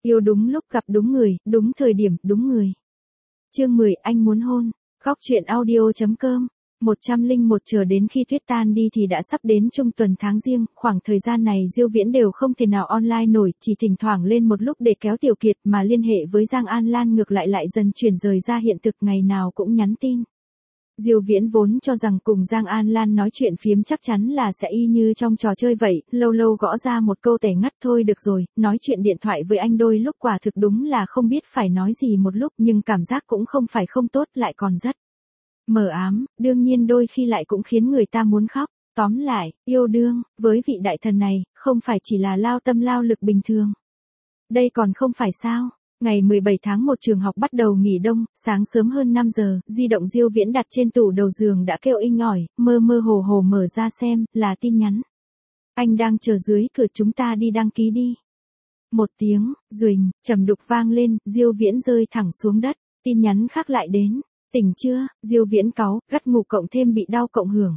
Yêu đúng lúc gặp đúng người, đúng thời điểm, đúng người. Chương 10, anh muốn hôn. Góc truyện audio.com. 101 chờ đến khi tuyết tan đi thì đã sắp đến trung tuần tháng Giêng, khoảng thời gian này Diêu Viễn đều không thể nào online nổi, chỉ thỉnh thoảng lên một lúc để kéo Tiểu Kiệt, mà liên hệ với Giang An Lan ngược lại dần chuyển rời ra hiện thực, ngày nào cũng nhắn tin. Diêu Viễn vốn cho rằng cùng Giang An Lan nói chuyện phiếm chắc chắn là sẽ y như trong trò chơi vậy, lâu lâu gõ ra một câu tẻ ngắt thôi được rồi, nói chuyện điện thoại với anh đôi lúc quả thực đúng là không biết phải nói gì một lúc, nhưng cảm giác cũng không phải không tốt, lại còn rất mờ ám, đương nhiên đôi khi lại cũng khiến người ta muốn khóc. Tóm lại, yêu đương, với vị đại thần này, không phải chỉ là lao tâm lao lực bình thường. Đây còn không phải sao. Ngày 17 tháng 1 trường học bắt đầu nghỉ đông, sáng sớm hơn 5 giờ, di động Diêu Viễn đặt trên tủ đầu giường đã kêu inh ỏi, mơ mơ hồ hồ mở ra xem, là tin nhắn. Anh đang chờ dưới cửa, chúng ta đi đăng ký đi. Một tiếng, ruỳnh, trầm đục vang lên, Diêu Viễn rơi thẳng xuống đất, tin nhắn khác lại đến. Tỉnh chưa? Diêu Viễn cáu, gắt ngủ cộng thêm bị đau cộng hưởng.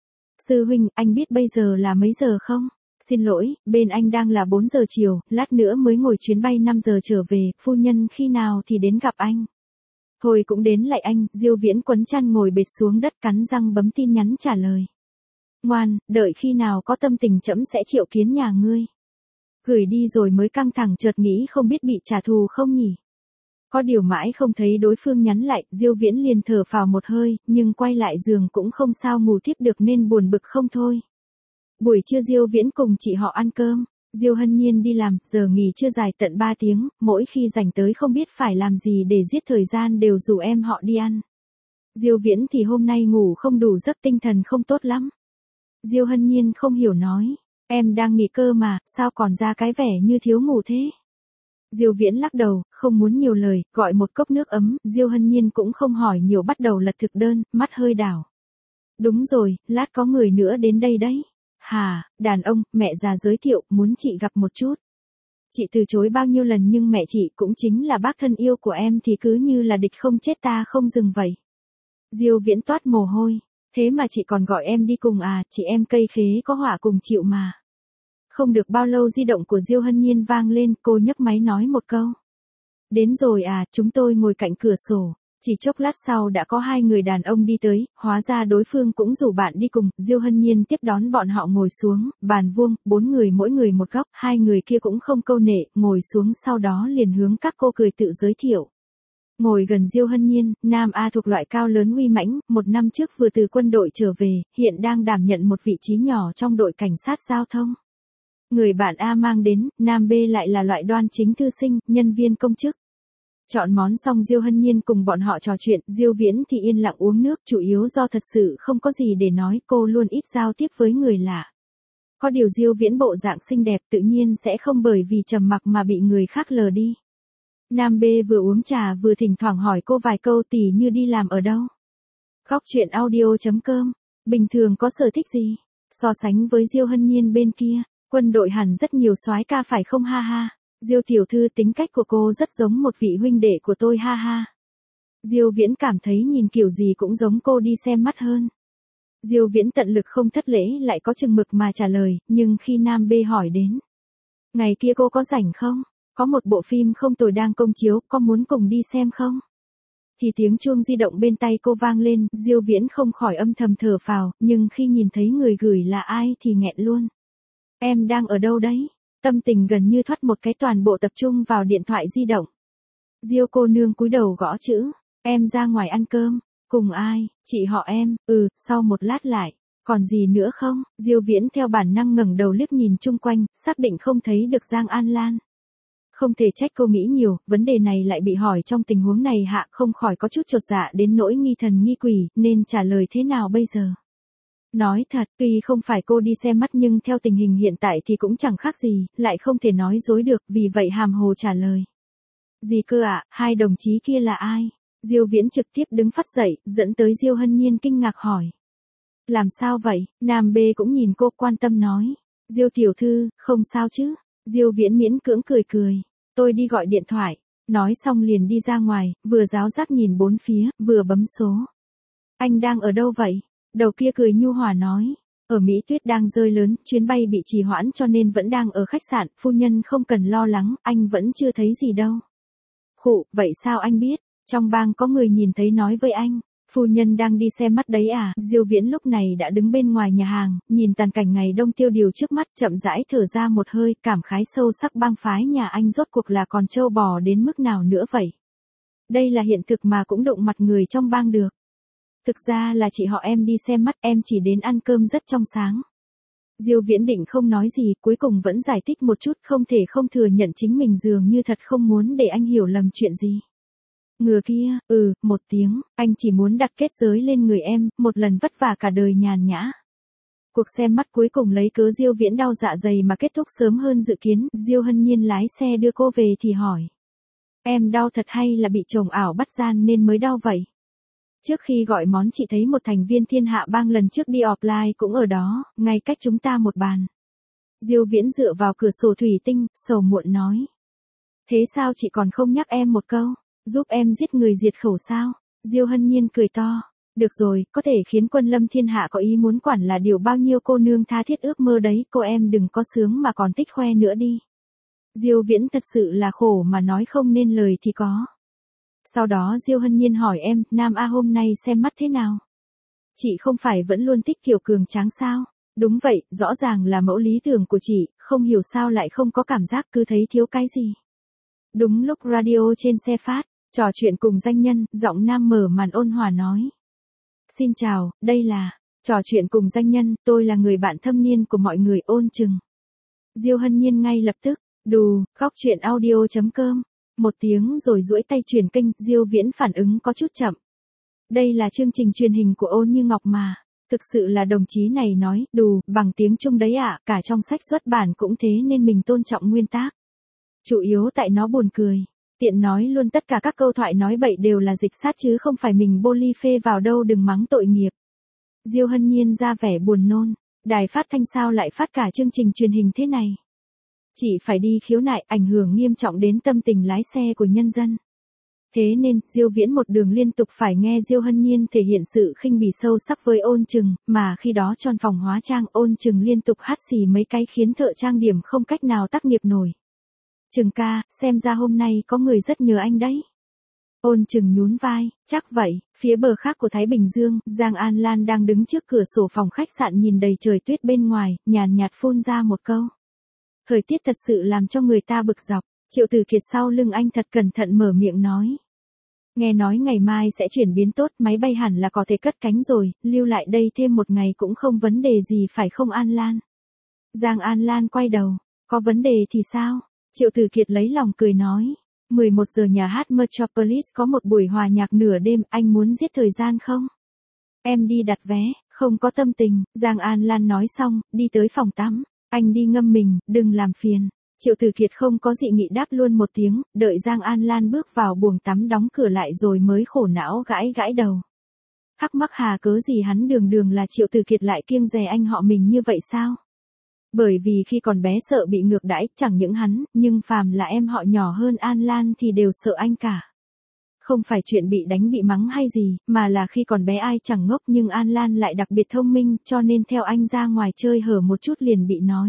Sư huynh, anh biết bây giờ là mấy giờ không? Xin lỗi, bên anh đang là 4 giờ chiều, lát nữa mới ngồi chuyến bay 5 giờ trở về, phu nhân khi nào thì đến gặp anh. Thôi cũng đến lại anh, Diêu Viễn quấn chăn ngồi bệt xuống đất cắn răng bấm tin nhắn trả lời. Ngoan, đợi khi nào có tâm tình trẫm sẽ triệu kiến nhà ngươi. Gửi đi rồi mới căng thẳng chợt nghĩ không biết bị trả thù không nhỉ. Có điều mãi không thấy đối phương nhắn lại, Diêu Viễn liền thở phào một hơi, nhưng quay lại giường cũng không sao ngủ tiếp được nên buồn bực không thôi. Buổi trưa Diêu Viễn cùng chị họ ăn cơm, Diêu Hân Nhiên đi làm, giờ nghỉ trưa dài tận 3 tiếng, mỗi khi rảnh tới không biết phải làm gì để giết thời gian đều rủ em họ đi ăn. Diêu Viễn thì hôm nay ngủ không đủ giấc, tinh thần không tốt lắm. Diêu Hân Nhiên không hiểu nói, em đang nghỉ cơ mà, sao còn ra cái vẻ như thiếu ngủ thế? Diêu Viễn lắc đầu, không muốn nhiều lời, gọi một cốc nước ấm, Diêu Hân Nhiên cũng không hỏi nhiều bắt đầu lật thực đơn, mắt hơi đảo. Đúng rồi, lát có người nữa đến đây đấy. Hà, đàn ông, mẹ già giới thiệu, muốn chị gặp một chút. Chị từ chối bao nhiêu lần nhưng mẹ chị cũng chính là bác thân yêu của em thì cứ như là địch không chết ta không dừng vậy. Diêu Viễn toát mồ hôi, thế mà chị còn gọi em đi cùng à, chị em cây khế có họa cùng chịu mà. Không được bao lâu di động của Diêu Hân Nhiên vang lên, cô nhấc máy nói một câu. Đến rồi à, chúng tôi ngồi cạnh cửa sổ. Chỉ chốc lát sau đã có 2 người đàn ông đi tới, hóa ra đối phương cũng rủ bạn đi cùng, Diêu Hân Nhiên tiếp đón bọn họ ngồi xuống, bàn vuông, 4 người mỗi người một góc, 2 người kia cũng không câu nệ, ngồi xuống sau đó liền hướng các cô cười tự giới thiệu. Ngồi gần Diêu Hân Nhiên, nam A thuộc loại cao lớn uy mãnh, 1 năm trước vừa từ quân đội trở về, hiện đang đảm nhận một vị trí nhỏ trong đội cảnh sát giao thông. Người bạn A mang đến, nam B lại là loại đoan chính thư sinh, nhân viên công chức. Chọn món xong Diêu Hân Nhiên cùng bọn họ trò chuyện, Diêu Viễn thì yên lặng uống nước, chủ yếu do thật sự không có gì để nói, cô luôn ít giao tiếp với người lạ. Có điều Diêu Viễn bộ dạng xinh đẹp tự nhiên sẽ không bởi vì trầm mặc mà bị người khác lờ đi. Nam B vừa uống trà vừa thỉnh thoảng hỏi cô vài câu tỉ như đi làm ở đâu. Góc truyện audio.com, bình thường có sở thích gì? So sánh với Diêu Hân Nhiên bên kia, quân đội hẳn rất nhiều soái ca phải không ha ha. Diêu tiểu thư tính cách của cô rất giống một vị huynh đệ của tôi ha ha. Diêu Viễn cảm thấy nhìn kiểu gì cũng giống cô đi xem mắt hơn. Diêu Viễn tận lực không thất lễ lại có chừng mực mà trả lời, nhưng khi Nam B hỏi đến. Ngày kia cô có rảnh không? Có một bộ phim không tồi đang công chiếu, có muốn cùng đi xem không? Thì tiếng chuông di động bên tay cô vang lên, Diêu Viễn không khỏi âm thầm thở phào, nhưng khi nhìn thấy người gửi là ai thì nghẹn luôn. Em đang ở đâu đấy? Tâm tình gần như thoát một cái, toàn bộ tập trung vào điện thoại di động. Diêu cô nương cúi đầu gõ chữ, em ra ngoài ăn cơm, cùng ai, chị họ em, sau một lát lại, còn gì nữa không? Diêu Viễn theo bản năng ngẩng đầu liếc nhìn chung quanh, xác định không thấy được Giang An Lan. Không thể trách cô nghĩ nhiều, vấn đề này lại bị hỏi trong tình huống này hạ không khỏi có chút chột dạ đến nỗi nghi thần nghi quỷ, nên trả lời thế nào bây giờ? Nói thật, tuy không phải cô đi xem mắt nhưng theo tình hình hiện tại thì cũng chẳng khác gì, lại không thể nói dối được, vì vậy hàm hồ trả lời. Gì cơ ạ, 2 đồng chí kia là ai? Diêu Viễn trực tiếp đứng phắt dậy, dẫn tới Diêu Hân Nhiên kinh ngạc hỏi. Làm sao vậy? Nam B cũng nhìn cô quan tâm nói. Diêu tiểu thư, không sao chứ? Diêu Viễn miễn cưỡng cười. Tôi đi gọi điện thoại. Nói xong liền đi ra ngoài, vừa giáo giác nhìn 4 phía, vừa bấm số. Anh đang ở đâu vậy? Đầu kia cười nhu hòa nói. Ở Mỹ tuyết đang rơi lớn, chuyến bay bị trì hoãn cho nên vẫn đang ở khách sạn, phu nhân không cần lo lắng, anh vẫn chưa thấy gì đâu. Khụ, vậy sao anh biết? Trong bang có người nhìn thấy nói với anh. Phu nhân đang đi xem mắt đấy à? Diêu Viễn lúc này đã đứng bên ngoài nhà hàng, nhìn tàn cảnh ngày đông tiêu điều trước mắt, chậm rãi thở ra một hơi, cảm khái sâu sắc bang phái nhà anh rốt cuộc là còn trâu bò đến mức nào nữa vậy? Đây là hiện thực mà cũng đụng mặt người trong bang được. Thực ra là chị họ em đi xem mắt, em chỉ đến ăn cơm rất trong sáng. Diêu Viễn định không nói gì, cuối cùng vẫn giải thích một chút, không thể không thừa nhận chính mình dường như thật không muốn để anh hiểu lầm chuyện gì. Ngừa kia, một tiếng, anh chỉ muốn đặt kết giới lên người em, một lần vất vả cả đời nhàn nhã. Cuộc xem mắt cuối cùng lấy cớ Diêu Viễn đau dạ dày mà kết thúc sớm hơn dự kiến, Diêu Hân Nhiên lái xe đưa cô về thì hỏi. Em đau thật hay là bị chồng ảo bắt gian nên mới đau vậy? Trước khi gọi món chị thấy một thành viên thiên hạ bang lần trước đi offline cũng ở đó, ngay cách chúng ta một bàn. Diêu Viễn dựa vào cửa sổ thủy tinh, sầu muộn nói. Thế sao chị còn không nhắc em một câu, giúp em giết người diệt khẩu sao? Diêu Hân Nhiên cười to. Được rồi, có thể khiến quân lâm thiên hạ có ý muốn quản là điều bao nhiêu cô nương tha thiết ước mơ đấy, cô em đừng có sướng mà còn thích khoe nữa đi. Diêu Viễn thật sự là khổ mà nói không nên lời thì có. Sau đó Diêu Hân Nhiên hỏi em, Nam A hôm nay xem mắt thế nào? Chị không phải vẫn luôn thích kiểu cường tráng sao? Đúng vậy, rõ ràng là mẫu lý tưởng của chị, không hiểu sao lại không có cảm giác cứ thấy thiếu cái gì. Đúng lúc radio trên xe phát, trò chuyện cùng danh nhân, giọng nam mở màn ôn hòa nói. Xin chào, đây là trò chuyện cùng danh nhân, tôi là người bạn thâm niên của mọi người Ôn Chừng. Diêu Hân Nhiên ngay lập tức, đù, góc chuyện audio.com. Một tiếng rồi duỗi tay chuyển kênh, Diêu Viễn phản ứng có chút chậm. Đây là chương trình truyền hình của Ôn Như Ngọc mà. Thực sự là đồng chí này nói, đù, bằng tiếng Trung đấy ạ, cả trong sách xuất bản cũng thế nên mình tôn trọng nguyên tác. Chủ yếu tại nó buồn cười. Tiện nói luôn tất cả các câu thoại nói bậy đều là dịch sát chứ không phải mình bô ly phê vào đâu, đừng mắng tội nghiệp. Diêu Hân Nhiên ra vẻ buồn nôn. Đài phát thanh sao lại phát cả chương trình truyền hình thế này? Chỉ phải đi khiếu nại, ảnh hưởng nghiêm trọng đến tâm tình lái xe của nhân dân. Thế nên, Diêu Viễn một đường liên tục phải nghe Diêu Hân Nhiên thể hiện sự khinh bỉ sâu sắc với Ôn Chừng, mà khi đó trong phòng hóa trang Ôn Chừng liên tục hắt xì mấy cái khiến thợ trang điểm không cách nào tác nghiệp nổi. Chừng ca, xem ra hôm nay có người rất nhớ anh đấy. Ôn Chừng nhún vai, chắc vậy. Phía bờ khác của Thái Bình Dương, Giang An Lan đang đứng trước cửa sổ phòng khách sạn nhìn đầy trời tuyết bên ngoài, nhàn nhạt phun ra một câu. Thời tiết thật sự làm cho người ta bực dọc. Triệu Từ Kiệt sau lưng anh thật cẩn thận mở miệng nói. Nghe nói ngày mai sẽ chuyển biến tốt, máy bay hẳn là có thể cất cánh rồi, lưu lại đây thêm một ngày cũng không vấn đề gì phải không An Lan? Giang An Lan quay đầu, có vấn đề thì sao? Triệu Từ Kiệt lấy lòng cười nói. 11 giờ nhà hát Metropolis có một buổi hòa nhạc nửa đêm, anh muốn giết thời gian không? Em đi đặt vé, không có tâm tình, Giang An Lan nói xong, đi tới phòng tắm. Anh đi ngâm mình, đừng làm phiền. Triệu Từ Kiệt không có dị nghị đáp luôn một tiếng, đợi Giang An Lan bước vào buồng tắm đóng cửa lại rồi mới khổ não gãi gãi đầu. Thắc mắc hà cớ gì hắn đường đường là Triệu Từ Kiệt lại kiêng dè anh họ mình như vậy sao? Bởi vì khi còn bé sợ bị ngược đãi, chẳng những hắn, nhưng phàm là em họ nhỏ hơn An Lan thì đều sợ anh cả. Không phải chuyện bị đánh bị mắng hay gì, mà là khi còn bé ai chẳng ngốc nhưng An Lan lại đặc biệt thông minh, cho nên theo anh ra ngoài chơi hở một chút liền bị nói.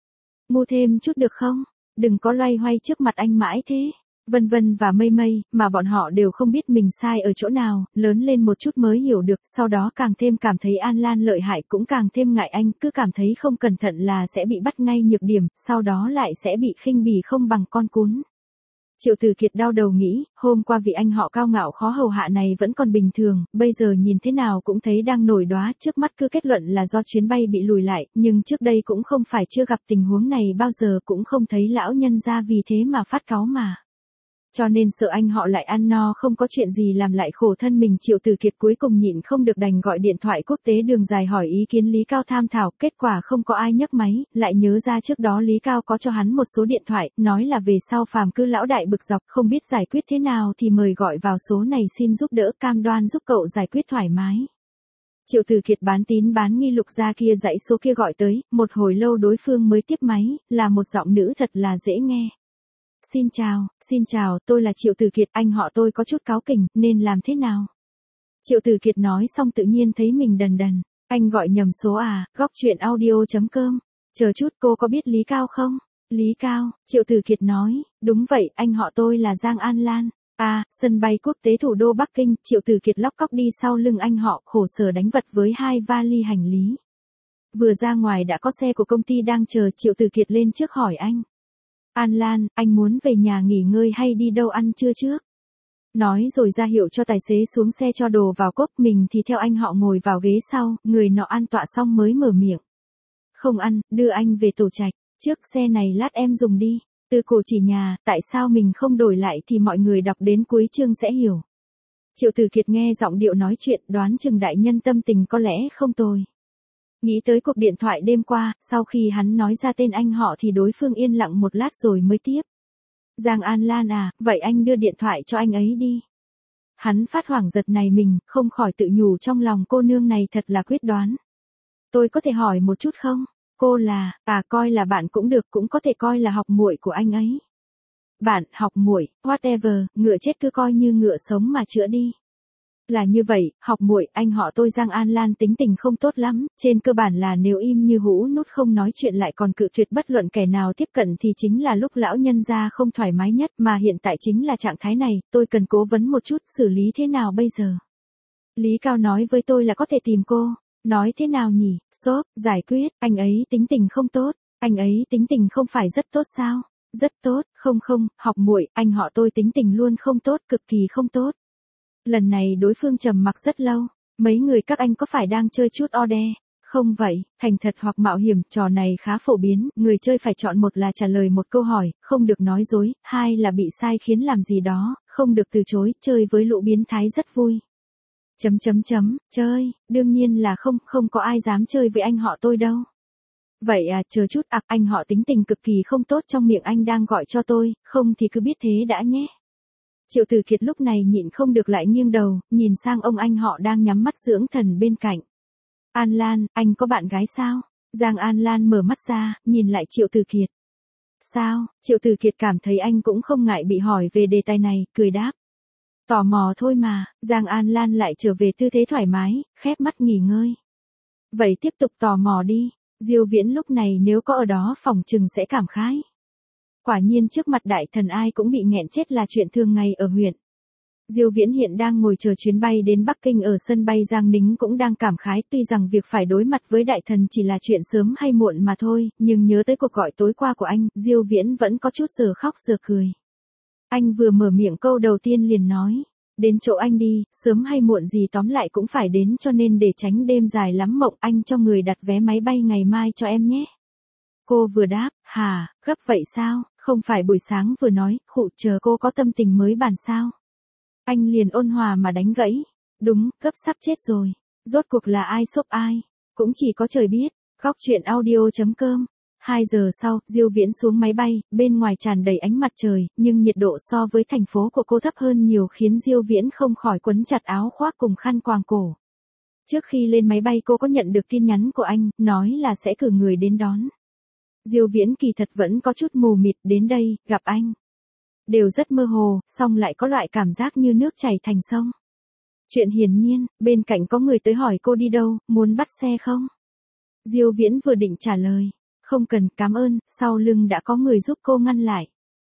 Mua thêm chút được không? Đừng có loay hoay trước mặt anh mãi thế. Vân Vân và Mây Mây, mà bọn họ đều không biết mình sai ở chỗ nào, lớn lên một chút mới hiểu được, sau đó càng thêm cảm thấy An Lan lợi hại cũng càng thêm ngại anh, cứ cảm thấy không cẩn thận là sẽ bị bắt ngay nhược điểm, sau đó lại sẽ bị khinh bỉ không bằng con cún. Triệu Từ Kiệt đau đầu nghĩ, hôm qua vị anh họ cao ngạo khó hầu hạ này vẫn còn bình thường, bây giờ nhìn thế nào cũng thấy đang nổi đóa, trước mắt cứ kết luận là do chuyến bay bị lùi lại, nhưng trước đây cũng không phải chưa gặp tình huống này bao giờ, cũng không thấy lão nhân ra vì thế mà phát cáu mà. Cho nên sợ anh họ lại ăn no không có chuyện gì làm lại khổ thân mình, Triệu Từ Kiệt cuối cùng nhịn không được đành gọi điện thoại quốc tế đường dài hỏi ý kiến Lý Cao tham thảo, kết quả không có ai nhấc máy, lại nhớ ra trước đó Lý Cao có cho hắn một số điện thoại, nói là về sau phàm cứ lão đại bực dọc không biết giải quyết thế nào thì mời gọi vào số này xin giúp đỡ, cam đoan giúp cậu giải quyết thoải mái. Triệu Từ Kiệt bán tín bán nghi lục ra kia dãy số kia gọi tới, một hồi lâu đối phương mới tiếp máy, là một giọng nữ thật là dễ nghe. Xin chào, tôi là Triệu Từ Kiệt, anh họ tôi có chút cáu kỉnh, nên làm thế nào? Triệu Từ Kiệt nói xong tự nhiên thấy mình đần đần. Anh gọi nhầm số à, góc chuyện audio.com. Chờ chút, cô có biết Lý Cao không? Lý Cao, Triệu Tử Kiệt nói, đúng vậy, anh họ tôi là Giang An Lan. À, sân bay quốc tế thủ đô Bắc Kinh, Triệu Tử Kiệt lóc cóc đi sau lưng anh họ, khổ sở đánh vật với 2 vali hành lý. Vừa ra ngoài đã có xe của công ty đang chờ, Triệu Tử Kiệt lên trước hỏi anh. An Lan, anh muốn về nhà nghỉ ngơi hay đi đâu ăn trưa trước? Nói rồi ra hiệu cho tài xế xuống xe cho đồ vào cốp, mình thì theo anh họ ngồi vào ghế sau, người nọ ăn tọa xong mới mở miệng. Không ăn, đưa anh về tổ trạch, trước xe này lát em dùng đi. Từ cổ chỉ nhà, tại sao mình không đổi lại thì mọi người đọc đến cuối chương sẽ hiểu. Triệu Tử Kiệt nghe giọng điệu nói chuyện, đoán chừng đại nhân tâm tình có lẽ không tồi. Nghĩ tới cuộc điện thoại đêm qua, sau khi hắn nói ra tên anh họ thì đối phương yên lặng một lát rồi mới tiếp. Giang An Lan à, vậy anh đưa điện thoại cho anh ấy đi. Hắn phát hoảng giật này mình, không khỏi tự nhủ trong lòng cô nương này thật là quyết đoán. Tôi có thể hỏi một chút không? Cô là, coi là bạn cũng được, cũng có thể coi là học muội của anh ấy. Bạn, học muội, whatever, ngựa chết cứ coi như ngựa sống mà chữa đi. Là như vậy, học muội, anh họ tôi Giang An Lan tính tình không tốt lắm, trên cơ bản là nếu im như hũ nút không nói chuyện lại còn cự tuyệt bất luận kẻ nào tiếp cận thì chính là lúc lão nhân gia không thoải mái nhất, mà hiện tại chính là trạng thái này, tôi cần cố vấn một chút, xử lý thế nào bây giờ? Lý Cao nói với tôi là có thể tìm cô, nói thế nào nhỉ, giải quyết, anh ấy tính tình không tốt, anh ấy tính tình không phải rất tốt sao? Rất tốt, không, học muội, anh họ tôi tính tình luôn không tốt, cực kỳ không tốt. Lần này đối phương trầm mặc rất lâu, mấy người các anh có phải đang chơi chút o đe? Không vậy, thành thật hoặc mạo hiểm, trò này khá phổ biến, người chơi phải chọn một là trả lời một câu hỏi, không được nói dối, hai là bị sai khiến làm gì đó, không được từ chối, chơi với lũ biến thái rất vui. Chơi, đương nhiên là không có ai dám chơi với anh họ tôi đâu. Vậy à, chờ chút, anh họ tính tình cực kỳ không tốt trong miệng anh đang gọi cho tôi, không thì cứ biết thế đã nhé. Triệu Tử Kiệt lúc này nhịn không được lại nghiêng đầu, nhìn sang ông anh họ đang nhắm mắt dưỡng thần bên cạnh. An Lan, anh có bạn gái sao? Giang An Lan mở mắt ra, nhìn lại Triệu Tử Kiệt. Sao? Triệu Tử Kiệt cảm thấy anh cũng không ngại bị hỏi về đề tài này, cười đáp. Tò mò thôi mà, Giang An Lan lại trở về tư thế thoải mái, khép mắt nghỉ ngơi. Vậy tiếp tục tò mò đi, Diêu Viễn lúc này nếu có ở đó phỏng chừng sẽ cảm khái. Quả nhiên trước mặt đại thần ai cũng bị nghẹn chết là chuyện thường ngày ở huyện. Diêu Viễn hiện đang ngồi chờ chuyến bay đến Bắc Kinh ở sân bay Giang Nính cũng đang cảm khái, tuy rằng việc phải đối mặt với đại thần chỉ là chuyện sớm hay muộn mà thôi, nhưng nhớ tới cuộc gọi tối qua của anh, Diêu Viễn vẫn có chút giờ khóc giờ cười. Anh vừa mở miệng câu đầu tiên liền nói, đến chỗ anh đi, sớm hay muộn gì tóm lại cũng phải đến, cho nên để tránh đêm dài lắm mộng anh cho người đặt vé máy bay ngày mai cho em nhé. Cô vừa đáp, hả, gấp vậy sao, không phải buổi sáng vừa nói, khụ chờ cô có tâm tình mới bàn sao. Anh liền ôn hòa mà đánh gãy, đúng, gấp sắp chết rồi, rốt cuộc là ai xốp ai, cũng chỉ có trời biết, góc chuyện audio.com. 2 giờ sau, Diêu Viễn xuống máy bay, bên ngoài tràn đầy ánh mặt trời, nhưng nhiệt độ so với thành phố của cô thấp hơn nhiều khiến Diêu Viễn không khỏi quấn chặt áo khoác cùng khăn quàng cổ. Trước khi lên máy bay cô có nhận được tin nhắn của anh, nói là sẽ cử người đến đón. Diêu Viễn kỳ thật vẫn có chút mù mịt, đến đây, gặp anh. Đều rất mơ hồ, song lại có loại cảm giác như nước chảy thành sông. Chuyện hiển nhiên, bên cạnh có người tới hỏi cô đi đâu, muốn bắt xe không? Diêu Viễn vừa định trả lời. Không cần, cảm ơn, sau lưng đã có người giúp cô ngăn lại.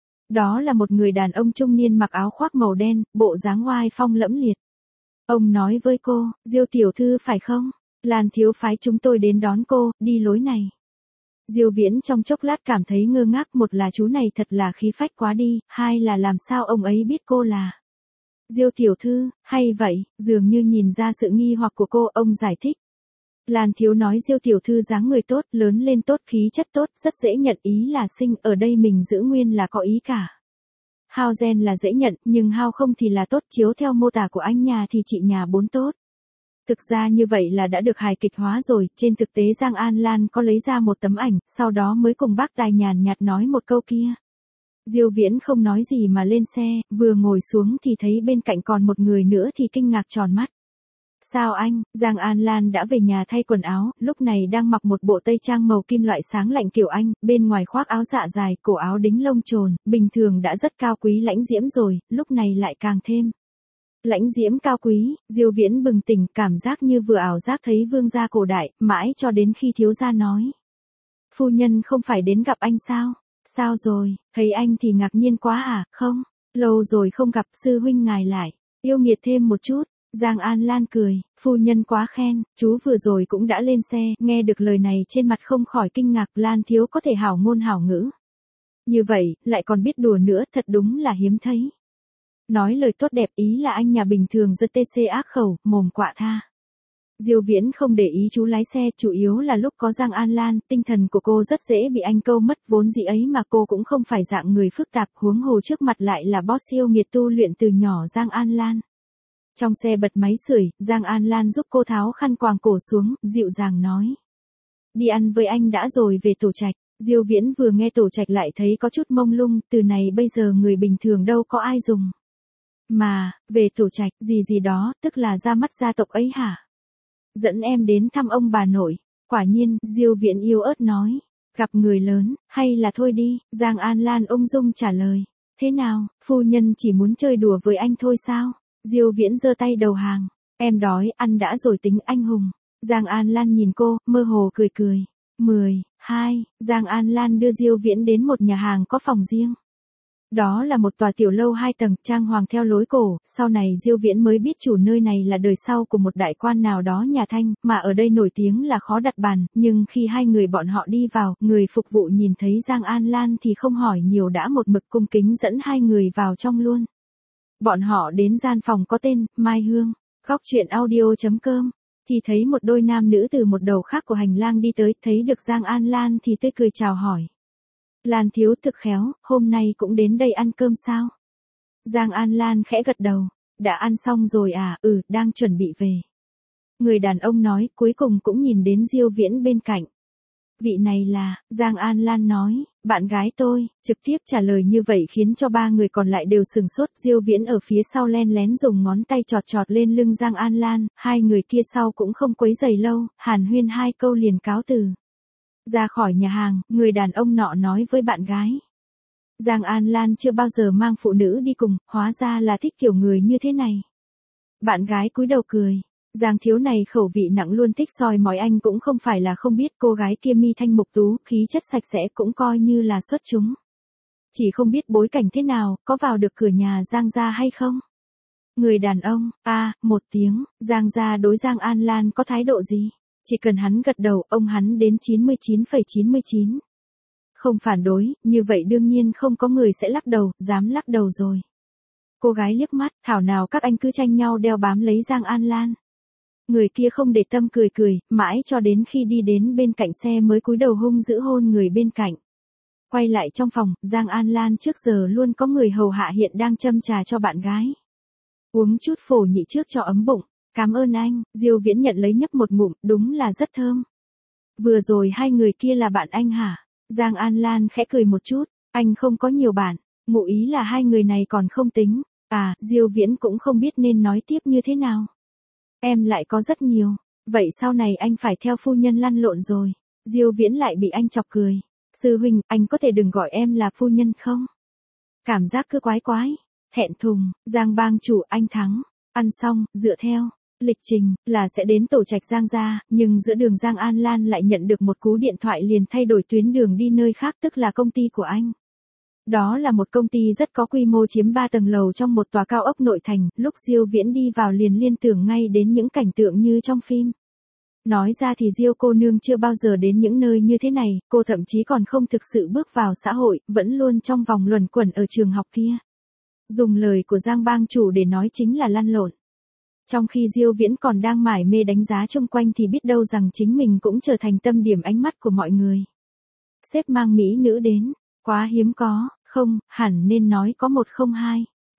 Đó là một người đàn ông trung niên mặc áo khoác màu đen, bộ dáng oai phong lẫm liệt. Ông nói với cô, Diêu tiểu thư phải không? Lan thiếu phái chúng tôi đến đón cô, đi lối này. Diêu Viễn trong chốc lát cảm thấy ngơ ngác, một là chú này thật là khí phách quá đi, hai là làm sao ông ấy biết cô là Diêu tiểu thư, hay vậy, dường như nhìn ra sự nghi hoặc của cô, ông giải thích. Lan thiếu nói Diêu tiểu thư dáng người tốt, lớn lên tốt, khí chất tốt, rất dễ nhận, ý là xinh, ở đây mình giữ nguyên là có ý cả. Hao gen là dễ nhận, nhưng hao không thì là tốt, chiếu theo mô tả của anh nhà thì chị nhà 4 tốt. Thực ra như vậy là đã được hài kịch hóa rồi, trên thực tế Giang An Lan có lấy ra một tấm ảnh, sau đó mới cùng bác tài nhàn nhạt nói một câu kia. Diêu Viễn không nói gì mà lên xe, vừa ngồi xuống thì thấy bên cạnh còn một người nữa thì kinh ngạc tròn mắt. Sao anh, Giang An Lan đã về nhà thay quần áo, lúc này đang mặc một bộ tây trang màu kim loại sáng lạnh kiểu anh, bên ngoài khoác áo dạ dài, cổ áo đính lông chồn, bình thường đã rất cao quý lãnh diễm rồi, lúc này lại càng thêm Lãnh diễm cao quý, Diêu Viễn bừng tỉnh, cảm giác như vừa ảo giác thấy vương gia cổ đại, mãi cho đến khi thiếu gia nói. Phu nhân không phải đến gặp anh sao? Sao rồi, thấy anh thì ngạc nhiên quá à, không? Lâu rồi không gặp, sư huynh ngài lại. Yêu nghiệt thêm một chút. Giang An Lan cười, phu nhân quá khen, chú vừa rồi cũng đã lên xe, nghe được lời này trên mặt không khỏi kinh ngạc, Lan thiếu có thể hảo ngôn hảo ngữ. Như vậy, lại còn biết đùa nữa, thật đúng là hiếm thấy. Nói lời tốt đẹp, ý là anh nhà bình thường giật tc ác khẩu, mồm quạ tha. Diêu Viễn không để ý chú lái xe, chủ yếu là lúc có Giang An Lan, tinh thần của cô rất dễ bị anh câu mất, vốn dĩ ấy mà cô cũng không phải dạng người phức tạp, huống hồ trước mặt lại là boss yêu nghiệt tu luyện từ nhỏ Giang An Lan. Trong xe bật máy sưởi, Giang An Lan giúp cô tháo khăn quàng cổ xuống, dịu dàng nói. Đi ăn với anh đã rồi về Tổ Trạch. Diêu Viễn vừa nghe Tổ Trạch lại thấy có chút mông lung, từ này bây giờ người bình thường đâu có ai dùng. Mà, về Tổ Trạch, gì đó, tức là ra mắt gia tộc ấy hả? Dẫn em đến thăm ông bà nội. Quả nhiên, Diêu Viễn yếu ớt nói. Gặp người lớn, hay là thôi đi, Giang An Lan ung dung trả lời. Thế nào, phu nhân chỉ muốn chơi đùa với anh thôi sao? Diêu Viễn giơ tay đầu hàng. Em đói, ăn đã rồi tính anh hùng. Giang An Lan nhìn cô, mơ hồ cười cười. 12, Giang An Lan đưa Diêu Viễn đến một nhà hàng có phòng riêng. Đó là một tòa tiểu lâu 2 tầng, trang hoàng theo lối cổ, sau này Diêu Viễn mới biết chủ nơi này là đời sau của một đại quan nào đó nhà Thanh, mà ở đây nổi tiếng là khó đặt bàn, nhưng khi hai người bọn họ đi vào, người phục vụ nhìn thấy Giang An Lan thì không hỏi nhiều đã một mực cung kính dẫn hai người vào trong luôn. Bọn họ đến gian phòng có tên, Mai Hương, góc truyện audio.com, thì thấy một đôi nam nữ từ một đầu khác của hành lang đi tới, thấy được Giang An Lan thì tươi cười chào hỏi. Lan thiếu thực khéo, hôm nay cũng đến đây ăn cơm sao? Giang An Lan khẽ gật đầu, đã ăn xong rồi à, đang chuẩn bị về. Người đàn ông nói, cuối cùng cũng nhìn đến Diêu Viễn bên cạnh. Vị này là, Giang An Lan nói, bạn gái tôi, trực tiếp trả lời như vậy khiến cho ba người còn lại đều sừng sốt. Diêu Viễn ở phía sau len lén dùng ngón tay chọt chọt lên lưng Giang An Lan, hai người kia sau cũng không quấy rầy lâu, hàn huyên 2 câu liền cáo từ. Ra khỏi nhà hàng, người đàn ông nọ nói với bạn gái. Giang An Lan chưa bao giờ mang phụ nữ đi cùng, hóa ra là thích kiểu người như thế này. Bạn gái cúi đầu cười. Giang thiếu này khẩu vị nặng luôn, thích soi mói, anh cũng không phải là không biết, cô gái kia mi thanh mục tú, khí chất sạch sẽ, cũng coi như là xuất chúng. Chỉ không biết bối cảnh thế nào, có vào được cửa nhà Giang gia hay không? Người đàn ông, một tiếng, Giang gia đối Giang An Lan có thái độ gì? Chỉ cần hắn gật đầu, ông hắn đến 99,99. Không phản đối, như vậy đương nhiên không có người sẽ lắc đầu, dám lắc đầu rồi. Cô gái liếc mắt, thảo nào các anh cứ tranh nhau đeo bám lấy Giang An Lan. Người kia không để tâm cười cười, mãi cho đến khi đi đến bên cạnh xe mới cúi đầu hung dữ hôn người bên cạnh. Quay lại trong phòng, Giang An Lan trước giờ luôn có người hầu hạ, hiện đang châm trà cho bạn gái. Uống chút phổ nhị trước cho ấm bụng. Cảm ơn anh, Diêu Viễn nhận lấy nhấp một ngụm, đúng là rất thơm. Vừa rồi hai người kia là bạn anh hả? Giang An Lan khẽ cười một chút, anh không có nhiều bạn, ngụ ý là hai người này còn không tính. Diêu Viễn cũng không biết nên nói tiếp như thế nào. Em lại có rất nhiều, vậy sau này anh phải theo phu nhân lăn lộn rồi. Diêu Viễn lại bị anh chọc cười. Sư huynh, anh có thể đừng gọi em là phu nhân không? Cảm giác cứ quái quái, thẹn thùng. Giang bang chủ, anh thắng. Ăn xong, dựa theo lịch trình là sẽ đến Tổ Trạch Giang gia, nhưng giữa đường Giang An Lan lại nhận được một cú điện thoại liền thay đổi tuyến đường đi nơi khác, tức là công ty của anh. Đó là một công ty rất có quy mô, chiếm 3 tầng lầu trong một tòa cao ốc nội thành, lúc Diêu Viễn đi vào liền liên tưởng ngay đến những cảnh tượng như trong phim. Nói ra thì Diêu cô nương chưa bao giờ đến những nơi như thế này, cô thậm chí còn không thực sự bước vào xã hội, vẫn luôn trong vòng luẩn quẩn ở trường học kia. Dùng lời của Giang bang chủ để nói chính là lăn lộn. Trong khi Diêu Viễn còn đang mải mê đánh giá xung quanh thì biết đâu rằng chính mình cũng trở thành tâm điểm ánh mắt của mọi người. Sếp mang mỹ nữ đến, quá hiếm có, không, hẳn nên nói có 102.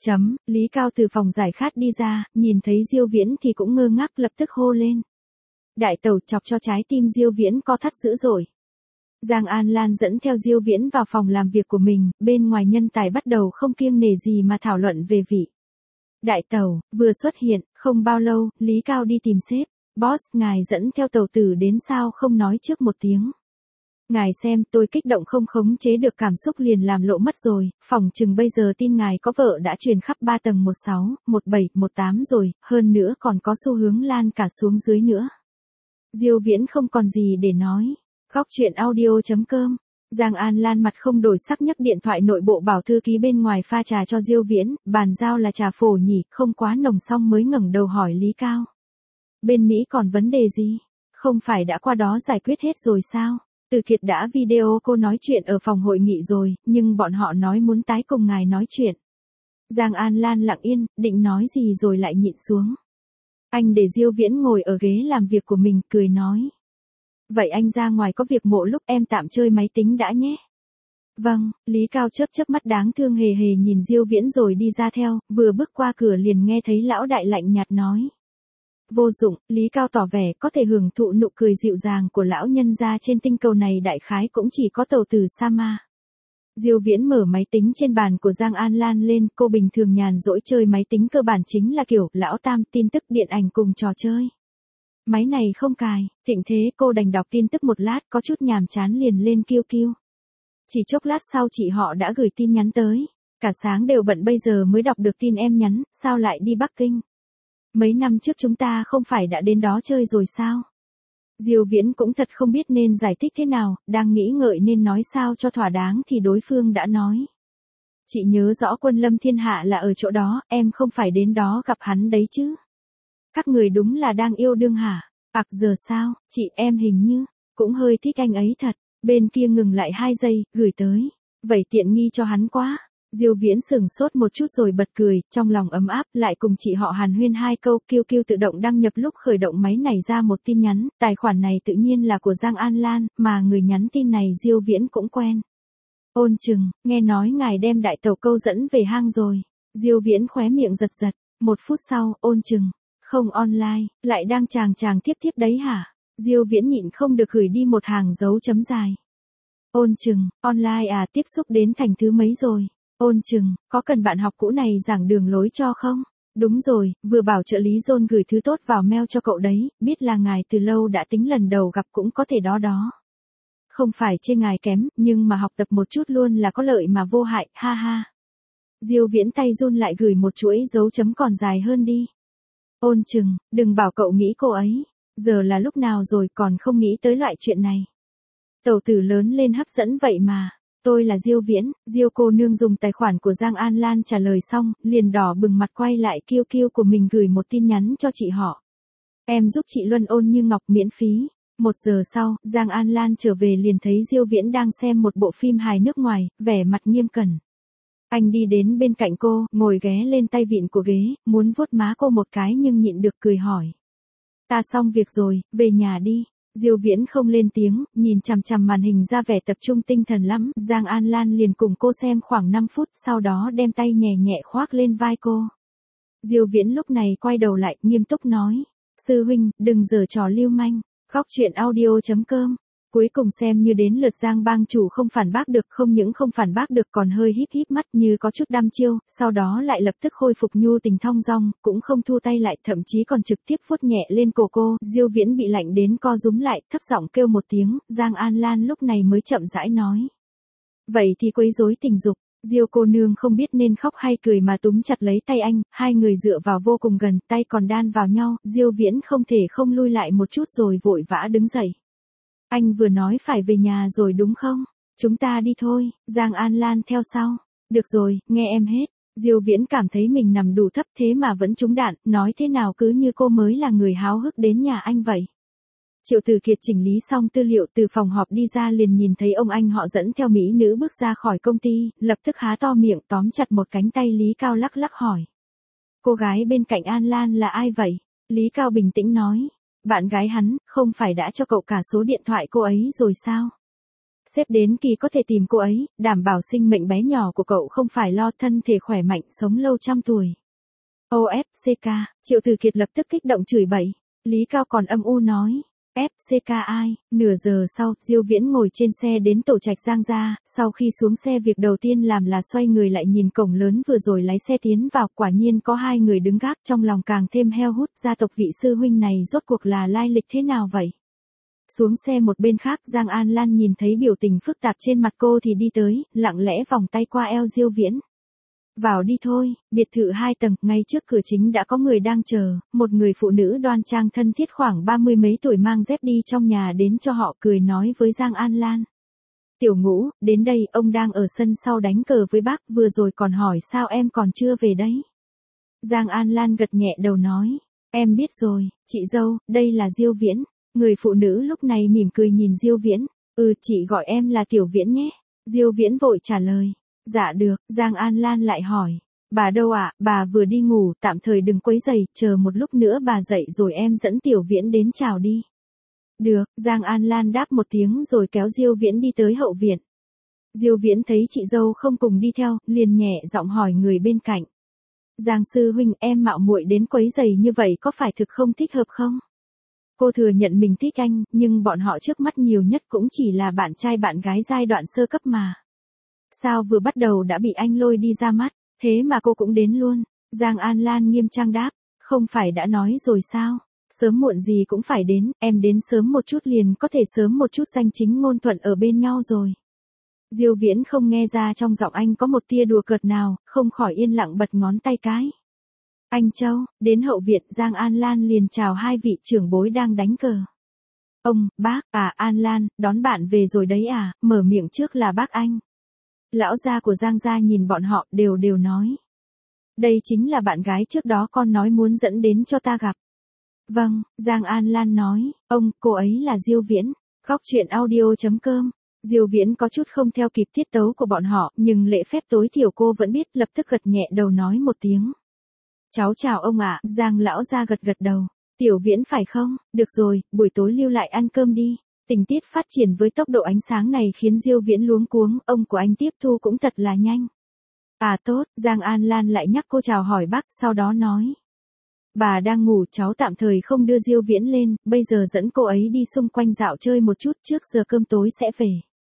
Lý Cao từ phòng giải khát đi ra, nhìn thấy Diêu Viễn thì cũng ngơ ngác, lập tức hô lên. Đại tẩu, chọc cho trái tim Diêu Viễn co thắt dữ dội. Giang An Lan dẫn theo Diêu Viễn vào phòng làm việc của mình, bên ngoài nhân tài bắt đầu không kiêng nể gì mà thảo luận về vị. Đại tẩu, vừa xuất hiện, không bao lâu, Lý Cao đi tìm sếp. Boss, ngài dẫn theo tẩu tử đến sao không nói trước một tiếng. Ngài xem, tôi kích động không khống chế được cảm xúc liền làm lộ mất rồi, phỏng chừng bây giờ tin ngài có vợ đã truyền khắp 3 tầng 16, 17, 18 rồi, hơn nữa còn có xu hướng lan cả xuống dưới nữa. Diêu Viễn không còn gì để nói. Góc truyện audio.com. Giang An Lan mặt không đổi sắc nhấc điện thoại nội bộ bảo thư ký bên ngoài pha trà cho Diêu Viễn, bàn giao là trà phổ nhỉ, không quá nồng, xong mới ngẩng đầu hỏi Lý Cao. Bên Mỹ còn vấn đề gì? Không phải đã qua đó giải quyết hết rồi sao? Từ Kiệt đã video cô nói chuyện ở phòng hội nghị rồi, nhưng bọn họ nói muốn tái cùng ngài nói chuyện. Giang An Lan lặng yên, định nói gì rồi lại nhịn xuống. Anh để Diêu Viễn ngồi ở ghế làm việc của mình, cười nói. Vậy anh ra ngoài có việc mộ lúc, em tạm chơi máy tính đã nhé. Vâng, Lý Cao chớp chớp mắt đáng thương hề hề nhìn Diêu Viễn rồi đi ra theo, vừa bước qua cửa liền nghe thấy lão đại lạnh nhạt nói. Vô dụng, Lý Cao tỏ vẻ có thể hưởng thụ nụ cười dịu dàng của lão nhân gia trên tinh cầu này, đại khái cũng chỉ có tàu tử sa ma. Diêu Viễn mở máy tính trên bàn của Giang An Lan lên, cô bình thường nhàn rỗi chơi máy tính cơ bản chính là kiểu lão tam, tin tức, điện ảnh cùng trò chơi. Máy này không cài, thịnh thế cô đành đọc tin tức một lát, có chút nhàm chán liền lên QQ. Chỉ chốc lát sau chị họ đã gửi tin nhắn tới. Cả sáng đều bận bây giờ mới đọc được tin em nhắn, sao lại đi Bắc Kinh? Mấy năm trước chúng ta không phải đã đến đó chơi rồi sao? Diêu Viễn cũng thật không biết nên giải thích thế nào, đang nghĩ ngợi nên nói sao cho thỏa đáng thì đối phương đã nói. Chị nhớ rõ Quân Lâm Thiên Hạ là ở chỗ đó, em không phải đến đó gặp hắn đấy chứ? Các người đúng là đang yêu đương hả? Giờ sao, chị em hình như, cũng hơi thích anh ấy thật. Bên kia ngừng lại 2 giây, gửi tới. Vậy tiện nghi cho hắn quá. Diêu Viễn sửng sốt một chút rồi bật cười, trong lòng ấm áp, lại cùng chị họ hàn huyên 2 câu, QQ tự động đăng nhập lúc khởi động máy này ra một tin nhắn, tài khoản này tự nhiên là của Giang An Lan, mà người nhắn tin này Diêu Viễn cũng quen. Ôn Chừng, nghe nói ngài đem đại tàu câu dẫn về hang rồi. Diêu Viễn khóe miệng giật giật, 1 phút sau, Ôn Chừng, không online, lại đang chàng tiếp đấy hả? Diêu Viễn nhịn không được gửi đi một hàng dấu chấm dài. Ôn Chừng, online à, tiếp xúc đến thành thứ mấy rồi? Ôn Chừng, có cần bạn học cũ này giảng đường lối cho không? Đúng rồi, vừa bảo trợ lý John gửi thứ tốt vào mail cho cậu đấy, biết là ngài từ lâu đã tính lần đầu gặp cũng có thể đó. Không phải chê ngài kém, nhưng mà học tập một chút luôn là có lợi mà vô hại, ha ha. Diêu Viễn tay run lại gửi một chuỗi dấu chấm còn dài hơn đi. Ôn Chừng, đừng bảo cậu nghĩ cô ấy. Giờ là lúc nào rồi còn không nghĩ tới loại chuyện này. Tẩu tử lớn lên hấp dẫn vậy mà. Tôi là Diêu Viễn. Diêu cô nương dùng tài khoản của Giang An Lan trả lời xong, liền đỏ bừng mặt quay lại QQ của mình gửi một tin nhắn cho chị họ. Em giúp chị Luân ôn như ngọc miễn phí. 1 giờ sau, Giang An Lan trở về liền thấy Diêu Viễn đang xem một bộ phim hài nước ngoài, vẻ mặt nghiêm cẩn. Anh đi đến bên cạnh cô, ngồi ghé lên tay vịn của ghế, muốn vuốt má cô một cái nhưng nhịn được cười hỏi. Ta xong việc rồi, về nhà đi. Diêu Viễn không lên tiếng, nhìn chằm chằm màn hình ra vẻ tập trung tinh thần lắm. Giang An Lan liền cùng cô xem khoảng 5 phút, sau đó đem tay nhẹ nhẹ khoác lên vai cô. Diêu Viễn lúc này quay đầu lại, nghiêm túc nói. Sư huynh, đừng giở trò lưu manh. Góc truyện audio.com. Cuối cùng xem như đến lượt Giang bang chủ không phản bác được, không những không phản bác được còn hơi híp mắt như có chút đăm chiêu, sau đó lại lập tức khôi phục nhu tình thong dong, cũng không thu tay lại, thậm chí còn trực tiếp vuốt nhẹ lên cổ cô. Diêu Viễn bị lạnh đến co rúm lại, thấp giọng kêu một tiếng, Giang An Lan lúc này mới chậm rãi nói. Vậy thì quấy rối tình dục. Diêu cô nương không biết nên khóc hay cười mà túm chặt lấy tay anh, hai người dựa vào vô cùng gần, tay còn đan vào nhau, Diêu Viễn không thể không lui lại một chút rồi vội vã đứng dậy. Anh vừa nói phải về nhà rồi đúng không? Chúng ta đi thôi. Giang An Lan theo sau. Được rồi, nghe em hết. Diêu Viễn cảm thấy mình nằm đủ thấp thế mà vẫn trúng đạn, nói thế nào cứ như cô mới là người háo hức đến nhà anh vậy. Triệu Từ Kiệt chỉnh lý xong tư liệu từ phòng họp đi ra liền nhìn thấy ông anh họ dẫn theo mỹ nữ bước ra khỏi công ty, lập tức há to miệng tóm chặt một cánh tay Lý Cao lắc lắc hỏi. Cô gái bên cạnh An Lan là ai vậy? Lý Cao bình tĩnh nói. Bạn gái hắn, không phải đã cho cậu cả số điện thoại cô ấy rồi sao? Sếp đến kỳ có thể tìm cô ấy, đảm bảo sinh mệnh bé nhỏ của cậu không phải lo, thân thể khỏe mạnh, sống lâu trăm tuổi. OFCK, Triệu Từ Kiệt lập tức kích động chửi bậy. Lý Cao còn âm u nói. FCK ai? Nửa giờ sau, Diêu Viễn ngồi trên xe đến tổ trạch Giang gia, sau khi xuống xe việc đầu tiên làm là xoay người lại nhìn cổng lớn vừa rồi lái xe tiến vào, quả nhiên có 2 người đứng gác, trong lòng càng thêm heo hút, gia tộc vị sư huynh này rốt cuộc là lai lịch thế nào vậy? Xuống xe một bên khác, Giang An Lan nhìn thấy biểu tình phức tạp trên mặt cô thì đi tới, lặng lẽ vòng tay qua eo Diêu Viễn. Vào đi thôi, biệt thự 2 tầng, ngay trước cửa chính đã có người đang chờ, một người phụ nữ đoan trang thân thiết khoảng 30 mấy tuổi mang dép đi trong nhà đến cho họ, cười nói với Giang An Lan. Tiểu Ngũ, đến đây, ông đang ở sân sau đánh cờ với bác, vừa rồi còn hỏi sao em còn chưa về đấy. Giang An Lan gật nhẹ đầu nói, em biết rồi, chị dâu, đây là Diêu Viễn. Người phụ nữ lúc này mỉm cười nhìn Diêu Viễn, chị gọi em là Tiểu Viễn nhé. Diêu Viễn vội trả lời, dạ được. Giang An Lan lại hỏi, bà đâu ạ, bà vừa đi ngủ, tạm thời đừng quấy rầy, chờ một lúc nữa bà dậy rồi em dẫn Tiểu Viễn đến chào đi. Được, Giang An Lan đáp một tiếng rồi kéo Diêu Viễn đi tới hậu viện. Diêu Viễn thấy chị dâu không cùng đi theo, liền nhẹ giọng hỏi người bên cạnh. Giang sư huynh, em mạo muội đến quấy rầy như vậy có phải thực không thích hợp không? Cô thừa nhận mình thích anh, nhưng bọn họ trước mắt nhiều nhất cũng chỉ là bạn trai bạn gái giai đoạn sơ cấp mà. Sao vừa bắt đầu đã bị anh lôi đi ra mắt, thế mà cô cũng đến luôn. Giang An Lan nghiêm trang đáp, không phải đã nói rồi sao, sớm muộn gì cũng phải đến, em đến sớm một chút liền có thể sớm một chút danh chính ngôn thuận ở bên nhau rồi. Diêu Viễn không nghe ra trong giọng anh có một tia đùa cợt nào, không khỏi yên lặng bật ngón tay cái. Anh Châu, đến hậu viện, Giang An Lan liền chào hai vị trưởng bối đang đánh cờ. Ông, bác, An Lan, đón bạn về rồi đấy à, mở miệng trước là bác anh. Lão gia của Giang gia nhìn bọn họ đều nói. Đây chính là bạn gái trước đó con nói muốn dẫn đến cho ta gặp. Vâng, Giang An Lan nói, ông, cô ấy là Diêu Viễn. Góc truyện audio.com. Diêu Viễn có chút không theo kịp tiết tấu của bọn họ, nhưng lễ phép tối thiểu cô vẫn biết, lập tức gật nhẹ đầu nói một tiếng. Cháu chào ông ạ, Giang lão gia gật đầu. Tiểu Viễn phải không? Được rồi, buổi tối lưu lại ăn cơm đi. Tình tiết phát triển với tốc độ ánh sáng này khiến Diêu Viễn luống cuống, ông của anh tiếp thu cũng thật là nhanh. Tốt, Giang An Lan lại nhắc cô chào hỏi bác, sau đó nói. Bà đang ngủ, cháu tạm thời không đưa Diêu Viễn lên, bây giờ dẫn cô ấy đi xung quanh dạo chơi một chút, trước giờ cơm tối sẽ về.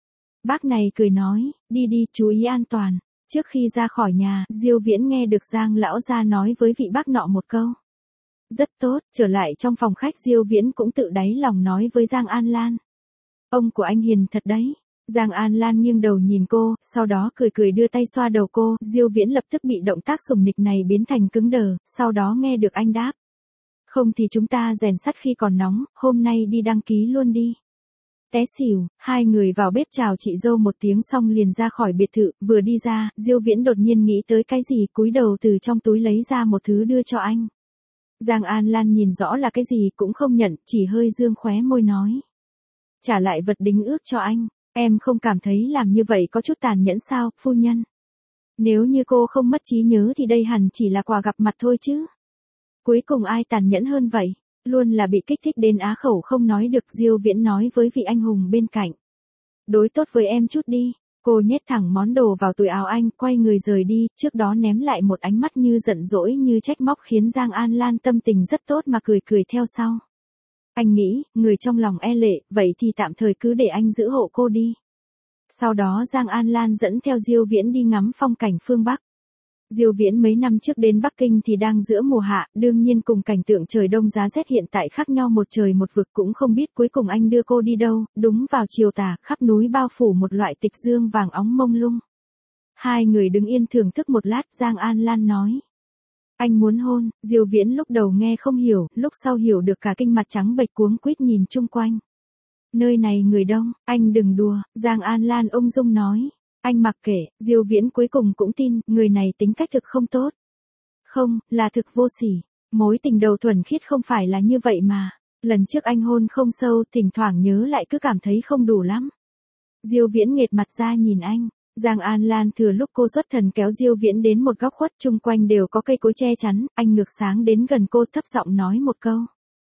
Bác này cười nói, đi, chú ý an toàn. Trước khi ra khỏi nhà, Diêu Viễn nghe được Giang lão gia nói với vị bác nọ một câu. Rất tốt, trở lại trong phòng khách Diêu Viễn cũng tự đáy lòng nói với Giang An Lan. Ông của anh hiền thật đấy. Giang An Lan nghiêng đầu nhìn cô, sau đó cười đưa tay xoa đầu cô, Diêu Viễn lập tức bị động tác sủng nịch này biến thành cứng đờ, sau đó nghe được anh đáp. Không thì chúng ta rèn sắt khi còn nóng, hôm nay đi đăng ký luôn đi. Té xỉu, hai người vào bếp chào chị dâu một tiếng xong liền ra khỏi biệt thự, vừa đi ra, Diêu Viễn đột nhiên nghĩ tới cái gì, cúi đầu từ trong túi lấy ra một thứ đưa cho anh. Giang An Lan nhìn rõ là cái gì cũng không nhận, chỉ hơi dương khóe môi nói. Trả lại vật đính ước cho anh, em không cảm thấy làm như vậy có chút tàn nhẫn sao, phu nhân? Nếu như cô không mất trí nhớ thì đây hẳn chỉ là quà gặp mặt thôi chứ. Cuối cùng ai tàn nhẫn hơn vậy? Luôn là bị kích thích đến á khẩu không nói được, Diêu Viễn nói với vị anh hùng bên cạnh. Đối tốt với em chút đi. Cô nhét thẳng món đồ vào túi áo anh, quay người rời đi, trước đó ném lại một ánh mắt như giận dỗi như trách móc khiến Giang An Lan tâm tình rất tốt mà cười theo sau. Anh nghĩ, người trong lòng e lệ, vậy thì tạm thời cứ để anh giữ hộ cô đi. Sau đó Giang An Lan dẫn theo Diêu Viễn đi ngắm phong cảnh phương Bắc. Diêu Viễn mấy năm trước đến Bắc Kinh thì đang giữa mùa hạ, đương nhiên cùng cảnh tượng trời đông giá rét hiện tại khác nhau một trời một vực, cũng không biết cuối cùng anh đưa cô đi đâu, đúng vào chiều tà, khắp núi bao phủ một loại tịch dương vàng óng mông lung. Hai người đứng yên thưởng thức một lát, Giang An Lan nói. Anh muốn hôn, Diêu Viễn lúc đầu nghe không hiểu, lúc sau hiểu được, cả kinh mặt trắng bệch cuống quýt nhìn chung quanh. Nơi này người đông, anh đừng đùa, Giang An Lan ung dung nói. Anh mặc kệ, Diêu Viễn cuối cùng cũng tin, người này tính cách thực không tốt. Không, là thực vô sỉ. Mối tình đầu thuần khiết không phải là như vậy mà. Lần trước anh hôn không sâu, thỉnh thoảng nhớ lại cứ cảm thấy không đủ lắm. Diêu Viễn nghệt mặt ra nhìn anh. Giang An Lan thừa lúc cô xuất thần kéo Diêu Viễn đến một góc khuất, chung quanh đều có cây cối che chắn, anh ngược sáng đến gần cô thấp giọng nói một câu.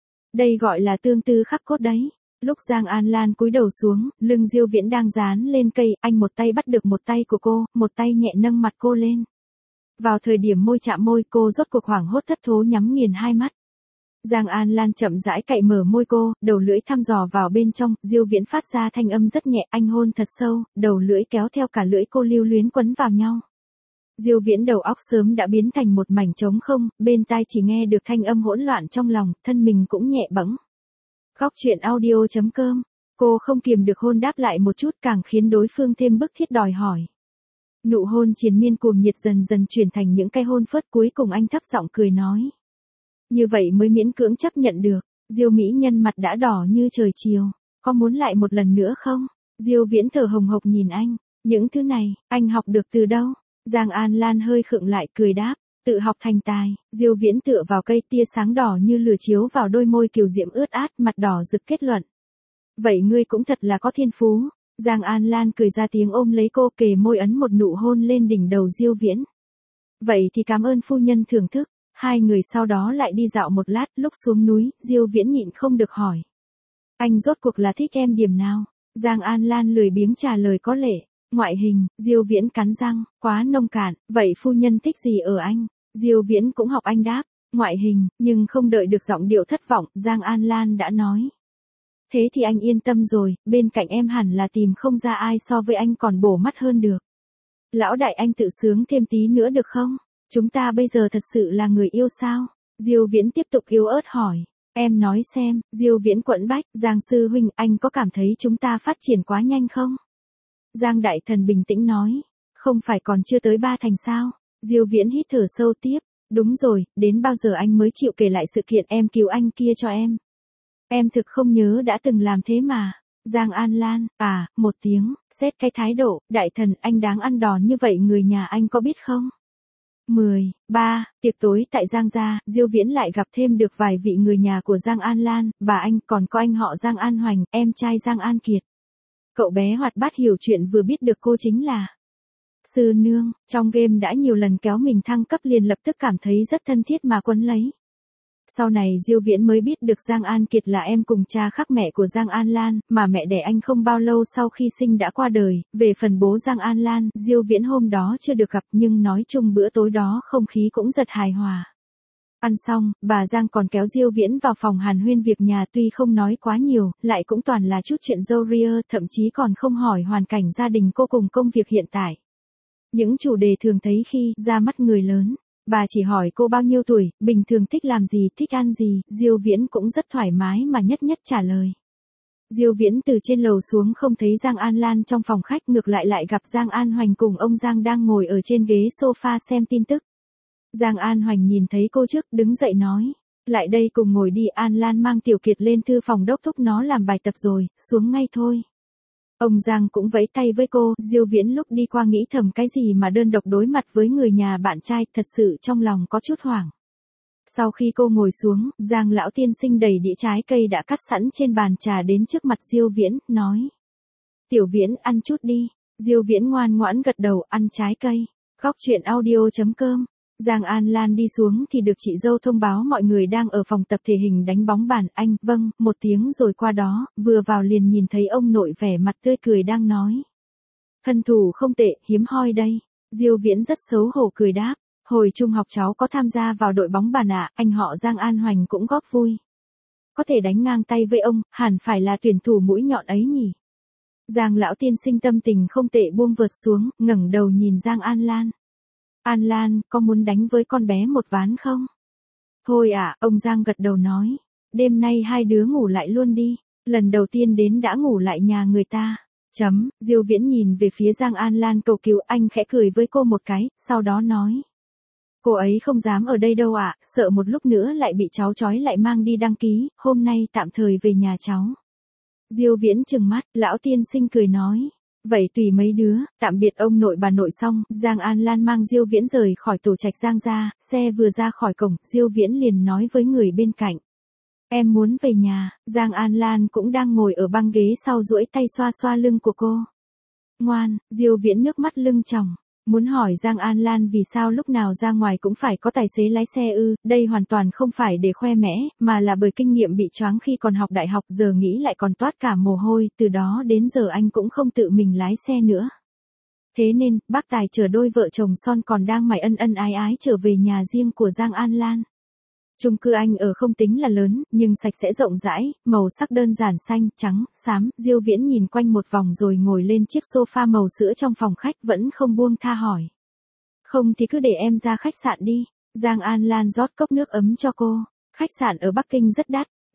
Đây gọi là tương tư khắc cốt đấy. Lúc Giang An Lan cúi đầu xuống, lưng Diêu Viễn đang dán lên cây, anh một tay bắt được một tay của cô, một tay nhẹ nâng mặt cô lên. Vào thời điểm môi chạm môi, cô rốt cuộc hoảng hốt thất thố nhắm nghiền hai mắt. Giang An Lan chậm rãi cạy mở môi cô, đầu lưỡi thăm dò vào bên trong, Diêu Viễn phát ra thanh âm rất nhẹ, anh hôn thật sâu, đầu lưỡi kéo theo cả lưỡi cô lưu luyến quấn vào nhau. Diêu Viễn đầu óc sớm đã biến thành một mảnh trống không, bên tai chỉ nghe được thanh âm hỗn loạn trong lòng, thân mình cũng nhẹ bẫng. Góc chuyện audio.com. Cô không kiềm được hôn đáp lại một chút, càng khiến đối phương thêm bức thiết đòi hỏi. Nụ hôn triền miên cuồng nhiệt dần dần chuyển thành những cái hôn phớt, cuối cùng anh thấp giọng cười nói. Như vậy mới miễn cưỡng chấp nhận được. Diêu mỹ nhân mặt đã đỏ như trời chiều. Có muốn lại một lần nữa không? Diêu Viễn thở hồng hộc nhìn anh. Những thứ này, anh học được từ đâu? Giang An Lan hơi khựng lại cười đáp. Tự học thành tài. Diêu Viễn tựa vào cây, tia sáng đỏ như lửa chiếu vào đôi môi kiều diễm ướt át, mặt đỏ rực kết luận. Vậy ngươi cũng thật là có thiên phú. Giang An Lan cười ra tiếng ôm lấy cô, kề môi ấn một nụ hôn lên đỉnh đầu Diêu Viễn. Vậy thì cảm ơn phu nhân thưởng thức. Hai người sau đó lại đi dạo một lát, lúc xuống núi, Diêu Viễn nhịn không được hỏi. Anh rốt cuộc là thích em điểm nào? Giang An Lan lười biếng trả lời có lệ. Ngoại hình. Diêu Viễn cắn răng, quá nông cạn. Vậy phu nhân thích gì ở anh? Diêu Viễn cũng học anh đáp. Ngoại hình, nhưng không đợi được giọng điệu thất vọng, Giang An Lan đã nói. Thế thì anh yên tâm rồi, bên cạnh em hẳn là tìm không ra ai so với anh còn bổ mắt hơn được. Lão đại, anh tự sướng thêm tí nữa được không? Chúng ta bây giờ thật sự là người yêu sao? Diêu Viễn tiếp tục yếu ớt hỏi. Em nói xem. Diêu Viễn quẫn bách. Giang sư huynh, anh có cảm thấy chúng ta phát triển quá nhanh không? Giang đại thần bình tĩnh nói. Không phải còn chưa tới 3 thành sao? Diêu Viễn hít thở sâu tiếp. Đúng rồi, đến bao giờ anh mới chịu kể lại sự kiện em cứu anh kia cho em? Em thực không nhớ đã từng làm thế mà. Giang An Lan, một tiếng, xét cái thái độ, đại thần, anh đáng ăn đòn như vậy người nhà anh có biết không? 13. Tiệc tối tại Giang gia, Diêu Viễn lại gặp thêm được vài vị người nhà của Giang An Lan, bà anh, còn có anh họ Giang An Hoành, em trai Giang An Kiệt. Cậu bé hoạt bát hiểu chuyện vừa biết được cô chính là sư nương, trong game đã nhiều lần kéo mình thăng cấp liền lập tức cảm thấy rất thân thiết mà quấn lấy. Sau này Diêu Viễn mới biết được Giang An Kiệt là em cùng cha khác mẹ của Giang An Lan, mà mẹ đẻ anh không bao lâu sau khi sinh đã qua đời. Về phần bố Giang An Lan, Diêu Viễn hôm đó chưa được gặp, nhưng nói chung bữa tối đó không khí cũng rất hài hòa. Ăn xong, bà Giang còn kéo Diêu Viễn vào phòng hàn huyên việc nhà, tuy không nói quá nhiều, lại cũng toàn là chút chuyện râu ria, thậm chí còn không hỏi hoàn cảnh gia đình cô cùng công việc hiện tại. Những chủ đề thường thấy khi ra mắt người lớn. Bà chỉ hỏi cô bao nhiêu tuổi, bình thường thích làm gì, thích ăn gì, Diêu Viễn cũng rất thoải mái mà nhất nhất trả lời. Diêu Viễn từ trên lầu xuống không thấy Giang An Lan trong phòng khách, ngược lại gặp Giang An Hoành cùng ông Giang đang ngồi ở trên ghế sofa xem tin tức. Giang An Hoành nhìn thấy cô trước, đứng dậy nói. Lại đây cùng ngồi đi. An Lan mang Tiểu Kiệt lên thư phòng đốc thúc nó làm bài tập rồi, xuống ngay thôi. Ông Giang cũng vẫy tay với cô. Diêu Viễn lúc đi qua nghĩ thầm cái gì mà đơn độc đối mặt với người nhà bạn trai, thật sự trong lòng có chút hoảng. Sau khi cô ngồi xuống, Giang lão tiên sinh đẩy đĩa trái cây đã cắt sẵn trên bàn trà đến trước mặt Diêu Viễn, nói. Tiểu Viễn, ăn chút đi. Diêu Viễn ngoan ngoãn gật đầu, ăn trái cây. Góc chuyện audio.com. Giang An Lan đi xuống thì được chị dâu thông báo mọi người đang ở phòng tập thể hình đánh bóng bàn. Anh, vâng, một tiếng rồi qua đó, vừa vào liền nhìn thấy ông nội vẻ mặt tươi cười đang nói. Thân thủ không tệ, hiếm hoi đây. Diêu Viễn rất xấu hổ cười đáp. Hồi trung học cháu có tham gia vào đội bóng bàn ạ, anh họ Giang An Hoành cũng góp vui. Có thể đánh ngang tay với ông, hẳn phải là tuyển thủ mũi nhọn ấy nhỉ. Giang lão tiên sinh tâm tình không tệ buông vợt xuống, ngẩng đầu nhìn Giang An Lan. An Lan, có muốn đánh với con bé một ván không? Thôi ông Giang gật đầu nói. Đêm nay hai đứa ngủ lại luôn đi. Lần đầu tiên đến đã ngủ lại nhà người ta. Diêu Viễn nhìn về phía Giang An Lan cầu cứu, anh khẽ cười với cô một cái, sau đó nói. Cô ấy không dám ở đây đâu sợ một lúc nữa lại bị cháu trói lại mang đi đăng ký, hôm nay tạm thời về nhà cháu. Diêu Viễn trừng mắt, lão tiên sinh cười nói. Vậy tùy mấy đứa. Tạm biệt ông nội bà nội xong, Giang An Lan mang Diêu Viễn rời khỏi tổ trạch Giang gia, xe vừa ra khỏi cổng, Diêu Viễn liền nói với người bên cạnh. Em muốn về nhà. Giang An Lan cũng đang ngồi ở băng ghế sau duỗi tay xoa xoa lưng của cô. Ngoan. Diêu Viễn nước mắt lưng tròng. Muốn hỏi Giang An Lan vì sao lúc nào ra ngoài cũng phải có tài xế lái xe ư, đây hoàn toàn không phải để khoe mẽ, mà là bởi kinh nghiệm bị choáng khi còn học đại học, giờ nghĩ lại còn toát cả mồ hôi, từ đó đến giờ anh cũng không tự mình lái xe nữa. Thế nên, bác Tài chở đôi vợ chồng son còn đang mải ân ân ái ái trở về nhà riêng của Giang An Lan. Chung cư anh ở không tính là lớn, nhưng sạch sẽ rộng rãi, màu sắc đơn giản xanh, trắng, xám. Diêu Viễn nhìn quanh một vòng rồi ngồi lên chiếc sofa màu sữa trong phòng khách vẫn không buông tha hỏi. Không thì cứ để em ra khách sạn đi. Giang An Lan rót cốc nước ấm cho cô. Khách sạn ở Bắc Kinh rất đắt.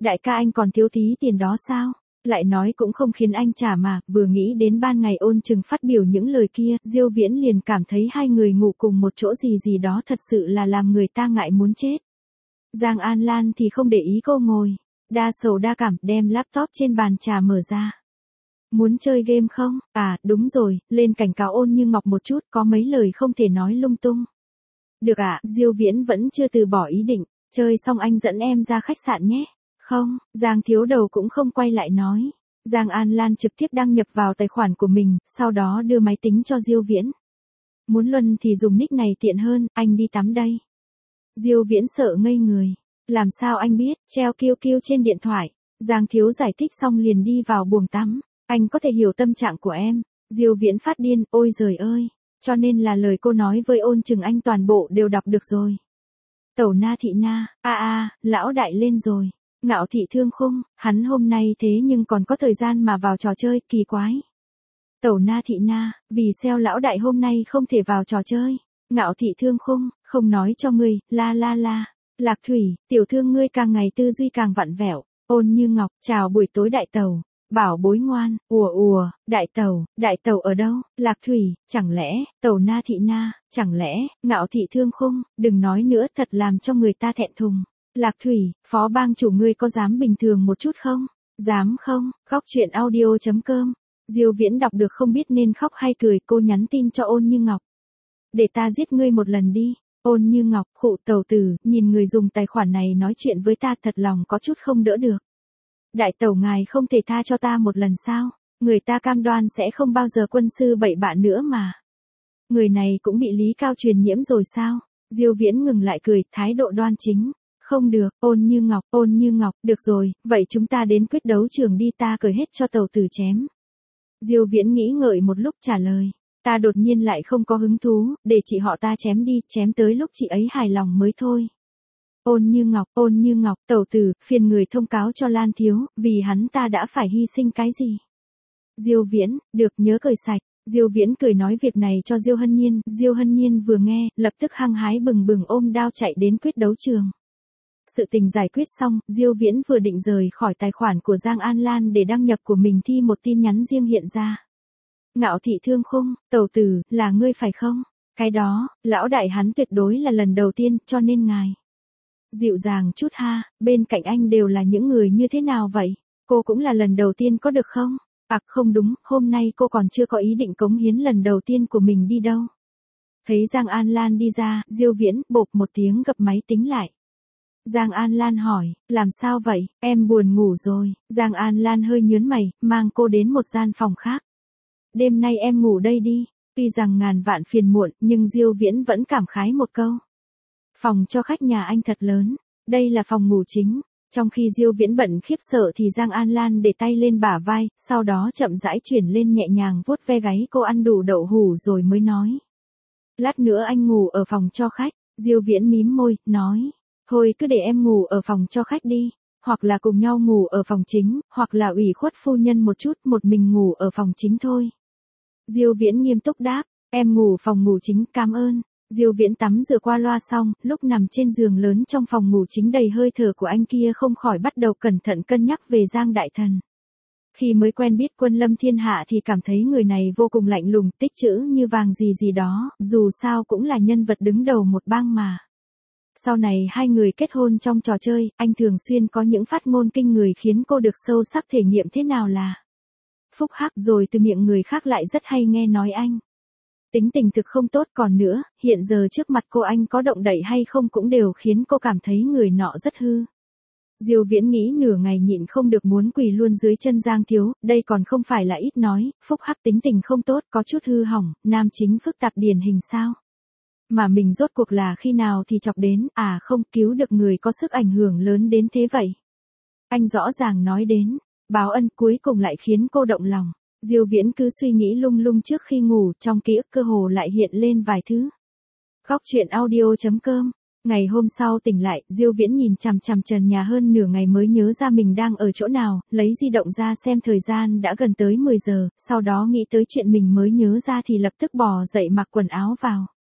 Đại ca anh còn thiếu tí tiền đó sao? Lại nói cũng không khiến anh trả mà, vừa nghĩ đến ban ngày Ôn Chừng phát biểu những lời kia, Diêu Viễn liền cảm thấy hai người ngủ cùng một chỗ gì gì đó thật sự là làm người ta ngại muốn chết. Giang An Lan thì không để ý cô ngồi, đa sầu đa cảm đem laptop trên bàn trà mở ra. Muốn chơi game không? À, đúng rồi, lên cảnh cáo Ôn Như Ngọc một chút, có mấy lời không thể nói lung tung. Được ạ, Diêu Viễn vẫn chưa từ bỏ ý định, chơi xong anh dẫn em ra khách sạn nhé. Không, Giang Thiếu Đầu cũng không quay lại nói. Giang An Lan trực tiếp đăng nhập vào tài khoản của mình, sau đó đưa máy tính cho Diêu Viễn. Muốn luân thì dùng nick này tiện hơn, anh đi tắm đây. Diêu Viễn sợ ngây người. Làm sao anh biết, treo QQ trên điện thoại. Giang Thiếu giải thích xong liền đi vào buồng tắm. Anh có thể hiểu tâm trạng của em. Diêu Viễn phát điên, ôi giời ơi. Cho nên là lời cô nói với Ôn Chừng anh toàn bộ đều đọc được rồi. Tẩu Na Thị Na, lão đại lên rồi. Ngạo Thị Thương Khung, hắn hôm nay thế nhưng còn có thời gian mà vào trò chơi, kỳ quái. Tẩu Na Thị Na, vì sao lão đại hôm nay không thể vào trò chơi? Ngạo Thị Thương Khung, không nói cho ngươi, la. Lạc Thủy, tiểu thương ngươi càng ngày tư duy càng vặn vẹo. Ôn Như Ngọc, chào buổi tối đại tẩu. Bảo bối ngoan, ùa, đại tẩu ở đâu? Lạc Thủy, chẳng lẽ, Tẩu Na Thị Na, chẳng lẽ, Ngạo Thị Thương Khung, đừng nói nữa thật làm cho người ta thẹn thùng. Lạc Thủy, phó bang chủ ngươi có dám bình thường một chút không? Dám không? Khóc chuyện audio.com. Diêu Viễn đọc được không biết nên khóc hay cười, cô nhắn tin cho Ôn Như Ngọc. Để ta giết ngươi một lần đi. Ôn Như Ngọc, khụ tẩu tử, nhìn người dùng tài khoản này nói chuyện với ta thật lòng có chút không đỡ được. Đại tẩu ngài không thể tha cho ta một lần sao? Người ta cam đoan sẽ không bao giờ quân sư bậy bạ nữa mà. Người này cũng bị Lý Cao truyền nhiễm rồi sao? Diêu Viễn ngừng lại cười, thái độ đoan chính. Không được, Ôn Như Ngọc, được rồi, vậy chúng ta đến quyết đấu trường đi, ta cởi hết cho tẩu tử chém. Diêu Viễn nghĩ ngợi một lúc trả lời. Ta đột nhiên lại không có hứng thú, để chị họ ta chém đi, chém tới lúc chị ấy hài lòng mới thôi. Ôn Như Ngọc, tẩu tử, phiền người thông cáo cho Lan Thiếu, vì hắn ta đã phải hy sinh cái gì. Diêu Viễn, được nhớ cởi sạch. Diêu Viễn cười nói việc này cho Diêu Hân Nhiên vừa nghe, lập tức hăng hái bừng bừng ôm đao chạy đến quyết đấu trường. Sự tình giải quyết xong, Diêu Viễn vừa định rời khỏi tài khoản của Giang An Lan để đăng nhập của mình thì một tin nhắn riêng hiện ra. Ngạo Thị Thương Khung, tẩu tử, là ngươi phải không? Cái đó, lão đại hắn tuyệt đối là lần đầu tiên, cho nên ngài. Dịu dàng chút ha, bên cạnh anh đều là những người như thế nào vậy? Cô cũng là lần đầu tiên có được không? Không đúng, hôm nay cô còn chưa có ý định cống hiến lần đầu tiên của mình đi đâu. Thấy Giang An Lan đi ra, Diêu Viễn bộp một tiếng gập máy tính lại. Giang An Lan hỏi, làm sao vậy, em buồn ngủ rồi. Giang An Lan hơi nhướng mày, mang cô đến một gian phòng khác. Đêm nay em ngủ đây đi. Tuy rằng ngàn vạn phiền muộn, nhưng Diêu Viễn vẫn cảm khái một câu. Phòng cho khách nhà anh thật lớn. Đây là phòng ngủ chính. Trong khi Diêu Viễn bận khiếp sợ thì Giang An Lan để tay lên bả vai, sau đó chậm rãi chuyển lên nhẹ nhàng vuốt ve gáy cô, ăn đủ đậu hủ rồi mới nói. Lát nữa anh ngủ ở phòng cho khách. Diêu Viễn mím môi, nói. Thôi cứ để em ngủ ở phòng cho khách đi. Hoặc là cùng nhau ngủ ở phòng chính, hoặc là ủy khuất phu nhân một chút, một mình ngủ ở phòng chính thôi. Diêu Viễn nghiêm túc đáp, em ngủ phòng ngủ chính, cảm ơn. Diêu Viễn tắm rửa qua loa xong, lúc nằm trên giường lớn trong phòng ngủ chính đầy hơi thở của anh kia không khỏi bắt đầu cẩn thận cân nhắc về Giang Đại Thần. Khi mới quen biết Quân Lâm Thiên Hạ thì cảm thấy người này vô cùng lạnh lùng, tích trữ như vàng gì gì đó, dù sao cũng là nhân vật đứng đầu một bang mà. Sau này hai người kết hôn trong trò chơi, anh thường xuyên có những phát ngôn kinh người khiến cô được sâu sắc thể nghiệm thế nào là phúc hắc, rồi từ miệng người khác lại rất hay nghe nói anh tính tình thực không tốt. Còn nữa, hiện giờ trước mặt cô anh có động đậy hay không cũng đều khiến cô cảm thấy người nọ rất hư. Diêu Viễn nghĩ nửa ngày nhịn không được muốn quỳ luôn dưới chân Giang Thiếu, đây còn không phải là ít nói, phúc hắc tính tình không tốt, có chút hư hỏng, nam chính phức tạp điển hình sao? Mà mình rốt cuộc là khi nào thì chọc đến, không cứu được người có sức ảnh hưởng lớn đến thế vậy. Anh rõ ràng nói đến, báo ân cuối cùng lại khiến cô động lòng. Diêu Viễn cứ suy nghĩ lung lung trước khi ngủ, trong ký ức cơ hồ lại hiện lên vài thứ. Khóc chuyện audio.com. Ngày hôm sau tỉnh lại, Diêu Viễn nhìn chằm chằm trần nhà hơn nửa ngày mới nhớ ra mình đang ở chỗ nào, lấy di động ra xem thời gian đã gần tới 10 giờ, sau đó nghĩ tới chuyện mình mới nhớ ra thì lập tức bò dậy mặc quần áo vào.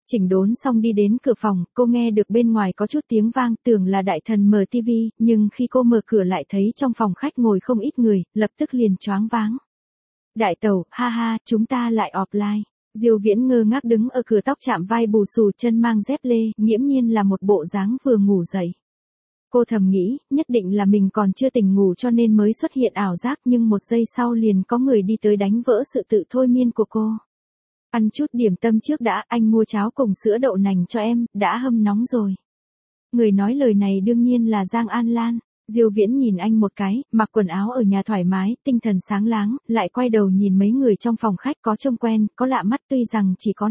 Chỉnh đốn xong đi đến cửa phòng, cô nghe được bên ngoài có chút tiếng vang, tưởng là đại thần mở tivi, nhưng khi cô mở cửa lại thấy trong phòng khách ngồi không ít người, lập tức liền choáng váng. Đại tẩu, ha ha, chúng ta lại offline. Diêu Viễn ngơ ngác đứng ở cửa, tóc chạm vai, bù xù, chân mang dép lê, nghiễm nhiên là một bộ dáng vừa ngủ dậy. Cô thầm nghĩ, nhất định là mình còn chưa tỉnh ngủ cho nên mới xuất hiện ảo giác, nhưng một giây sau liền có người đi tới đánh vỡ sự tự thôi miên của cô. Ăn chút điểm tâm trước đã, anh mua cháo cùng sữa đậu nành cho em, đã hâm nóng rồi. Người nói lời này đương nhiên là Giang An Lan. Diêu Viễn nhìn anh một cái, mặc quần áo ở nhà thoải mái, tinh thần sáng láng, lại quay đầu nhìn mấy người trong phòng khách, có trông quen, có lạ mắt, tuy rằng chỉ có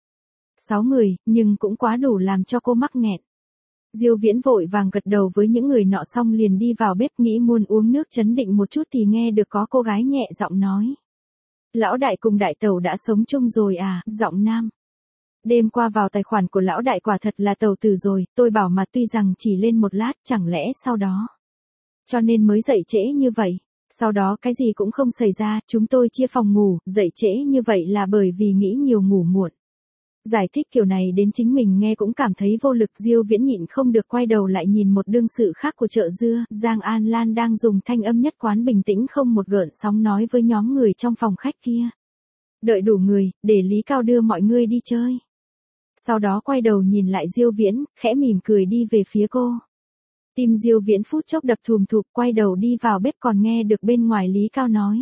5-6 người, nhưng cũng quá đủ làm cho cô mắc nghẹn. Diêu Viễn vội vàng gật đầu với những người nọ xong liền đi vào bếp, nghĩ muốn uống nước trấn định một chút thì nghe được có cô gái nhẹ giọng nói. Lão đại cùng đại tẩu đã sống chung rồi à, giọng nam. Đêm qua vào tài khoản của lão đại quả thật là tẩu tử rồi, tôi bảo mà tuy rằng chỉ lên một lát, chẳng lẽ sau đó. Cho nên mới dậy trễ như vậy. Sau đó cái gì cũng không xảy ra, chúng tôi chia phòng ngủ, dậy trễ như vậy là bởi vì nghĩ nhiều ngủ muộn. Giải thích kiểu này đến chính mình nghe cũng cảm thấy vô lực. Diêu Viễn nhịn không được quay đầu lại nhìn một đương sự khác của chợ dưa, Giang An Lan đang dùng thanh âm nhất quán bình tĩnh không một gợn sóng nói với nhóm người trong phòng khách kia. Đợi đủ người, để Lý Cao đưa mọi người đi chơi. Sau đó quay đầu nhìn lại Diêu Viễn, khẽ mỉm cười đi về phía cô. Tim Diêu Viễn phút chốc đập thùm thụp, quay đầu đi vào bếp còn nghe được bên ngoài Lý Cao nói.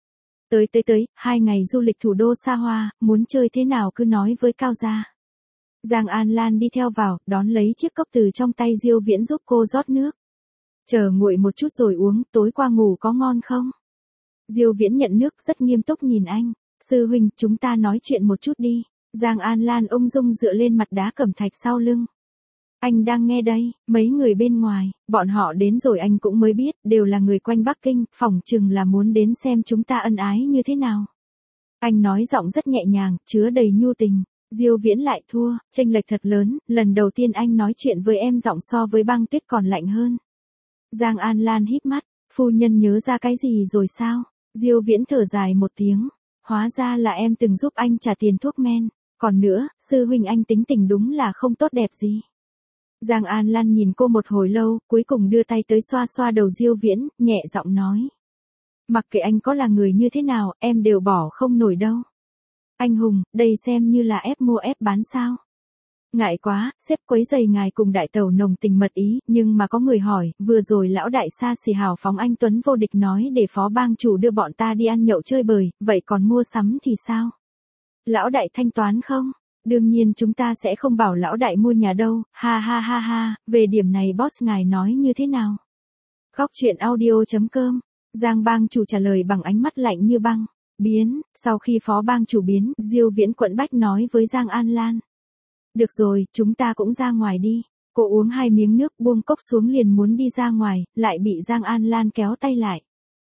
Tới, 2 ngày du lịch thủ đô xa hoa, muốn chơi thế nào cứ nói với Cao gia. Giang An Lan đi theo vào, đón lấy chiếc cốc từ trong tay Diêu Viễn giúp cô rót nước. Chờ nguội một chút rồi uống, tối qua ngủ có ngon không? Diêu Viễn nhận nước rất nghiêm túc nhìn anh. Sư huynh, chúng ta nói chuyện một chút đi. Giang An Lan ung dung dựa lên mặt đá cẩm thạch sau lưng. Anh đang nghe đây, mấy người bên ngoài, bọn họ đến rồi anh cũng mới biết, đều là người quanh Bắc Kinh, phỏng chừng là muốn đến xem chúng ta ân ái như thế nào. Anh nói giọng rất nhẹ nhàng, chứa đầy nhu tình. Diêu Viễn lại thua, chênh lệch thật lớn, lần đầu tiên anh nói chuyện với em giọng so với băng tuyết còn lạnh hơn. Giang An Lan híp mắt, phu nhân nhớ ra cái gì rồi sao? Diêu Viễn thở dài một tiếng, hóa ra là em từng giúp anh trả tiền thuốc men, còn nữa, sư huynh anh tính tình đúng là không tốt đẹp gì. Giang An Lan nhìn cô một hồi lâu, cuối cùng đưa tay tới xoa xoa đầu Diêu Viễn, nhẹ giọng nói. Mặc kệ anh có là người như thế nào, em đều bỏ không nổi đâu. Anh hùng, đây xem như là ép mua ép bán sao. Ngại quá, sếp quấy rầy ngài cùng đại tẩu nồng tình mật ý, nhưng mà có người hỏi, vừa rồi lão đại xa xỉ hào phóng anh Tuấn vô địch nói để phó bang chủ đưa bọn ta đi ăn nhậu chơi bời, vậy còn mua sắm thì sao? Lão đại thanh toán không? Đương nhiên chúng ta sẽ không bảo lão đại mua nhà đâu, ha ha ha ha, về điểm này boss ngài nói như thế nào? Góc truyện audio.com, Giang bang chủ trả lời bằng ánh mắt lạnh như băng. Biến, sau khi phó bang chủ biến, Diêu Viễn quẫn bách nói với Giang An Lan. Được rồi, chúng ta cũng ra ngoài đi. Cô uống 2 miếng nước buông cốc xuống liền muốn đi ra ngoài, lại bị Giang An Lan kéo tay lại.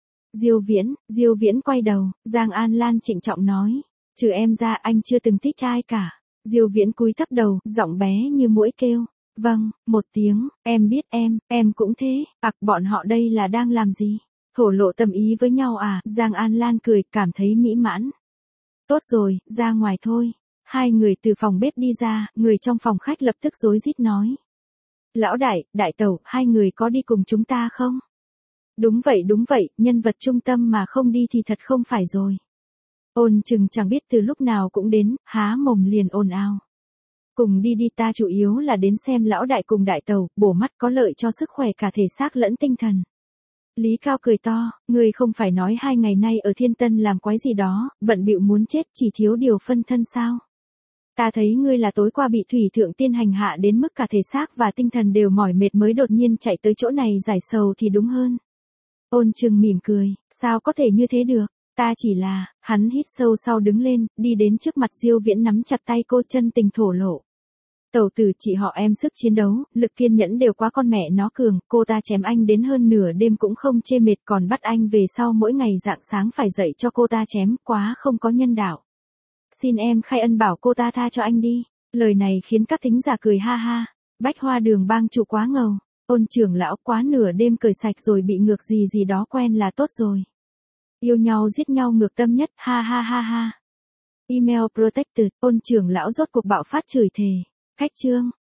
Diêu Viễn quay đầu, Giang An Lan trịnh trọng nói. Trừ em ra anh chưa từng thích ai cả. Diêu Viễn cúi thấp đầu, giọng bé như muỗi kêu. Vâng, một tiếng, em biết em cũng thế. Bọn họ đây là đang làm gì? Thổ lộ tâm ý với nhau à? Giang An Lan cười, cảm thấy mỹ mãn. Tốt rồi, ra ngoài thôi. 2 người từ phòng bếp đi ra, người trong phòng khách lập tức rối rít nói. Lão đại, đại tẩu, 2 người có đi cùng chúng ta không? Đúng vậy, nhân vật trung tâm mà không đi thì thật không phải rồi. Ôn chừng chẳng biết từ lúc nào cũng đến, há mồm liền ồn ào. Cùng đi ta chủ yếu là đến xem lão đại cùng đại tẩu, bổ mắt có lợi cho sức khỏe cả thể xác lẫn tinh thần. Lý Cao cười to, ngươi không phải nói 2 ngày nay ở Thiên Tân làm quái gì đó, bận bịu muốn chết chỉ thiếu điều phân thân sao? Ta thấy ngươi là tối qua bị Thủy Thượng Tiên hành hạ đến mức cả thể xác và tinh thần đều mỏi mệt mới đột nhiên chạy tới chỗ này giải sầu thì đúng hơn. Ôn Trừng mỉm cười, sao có thể như thế được? Ta chỉ là, hắn hít sâu sau đứng lên, đi đến trước mặt Diêu Viễn nắm chặt tay cô chân tình thổ lộ. Tẩu tử chị họ em sức chiến đấu, lực kiên nhẫn đều quá con mẹ nó cường, cô ta chém anh đến hơn nửa đêm cũng không chê mệt còn bắt anh về sau mỗi ngày rạng sáng phải dậy cho cô ta chém, quá không có nhân đạo. Xin em khai ân bảo cô ta tha cho anh đi. Lời này khiến các thính giả cười ha ha. Bách Hoa Đường bang chủ quá ngầu. Ôn trưởng lão quá nửa đêm cởi sạch rồi bị ngược gì đó quen là tốt rồi. Yêu nhau giết nhau ngược tâm nhất, ha ha ha ha. Email protected, ôn trưởng lão rốt cuộc bạo phát chửi thề. Khách chương.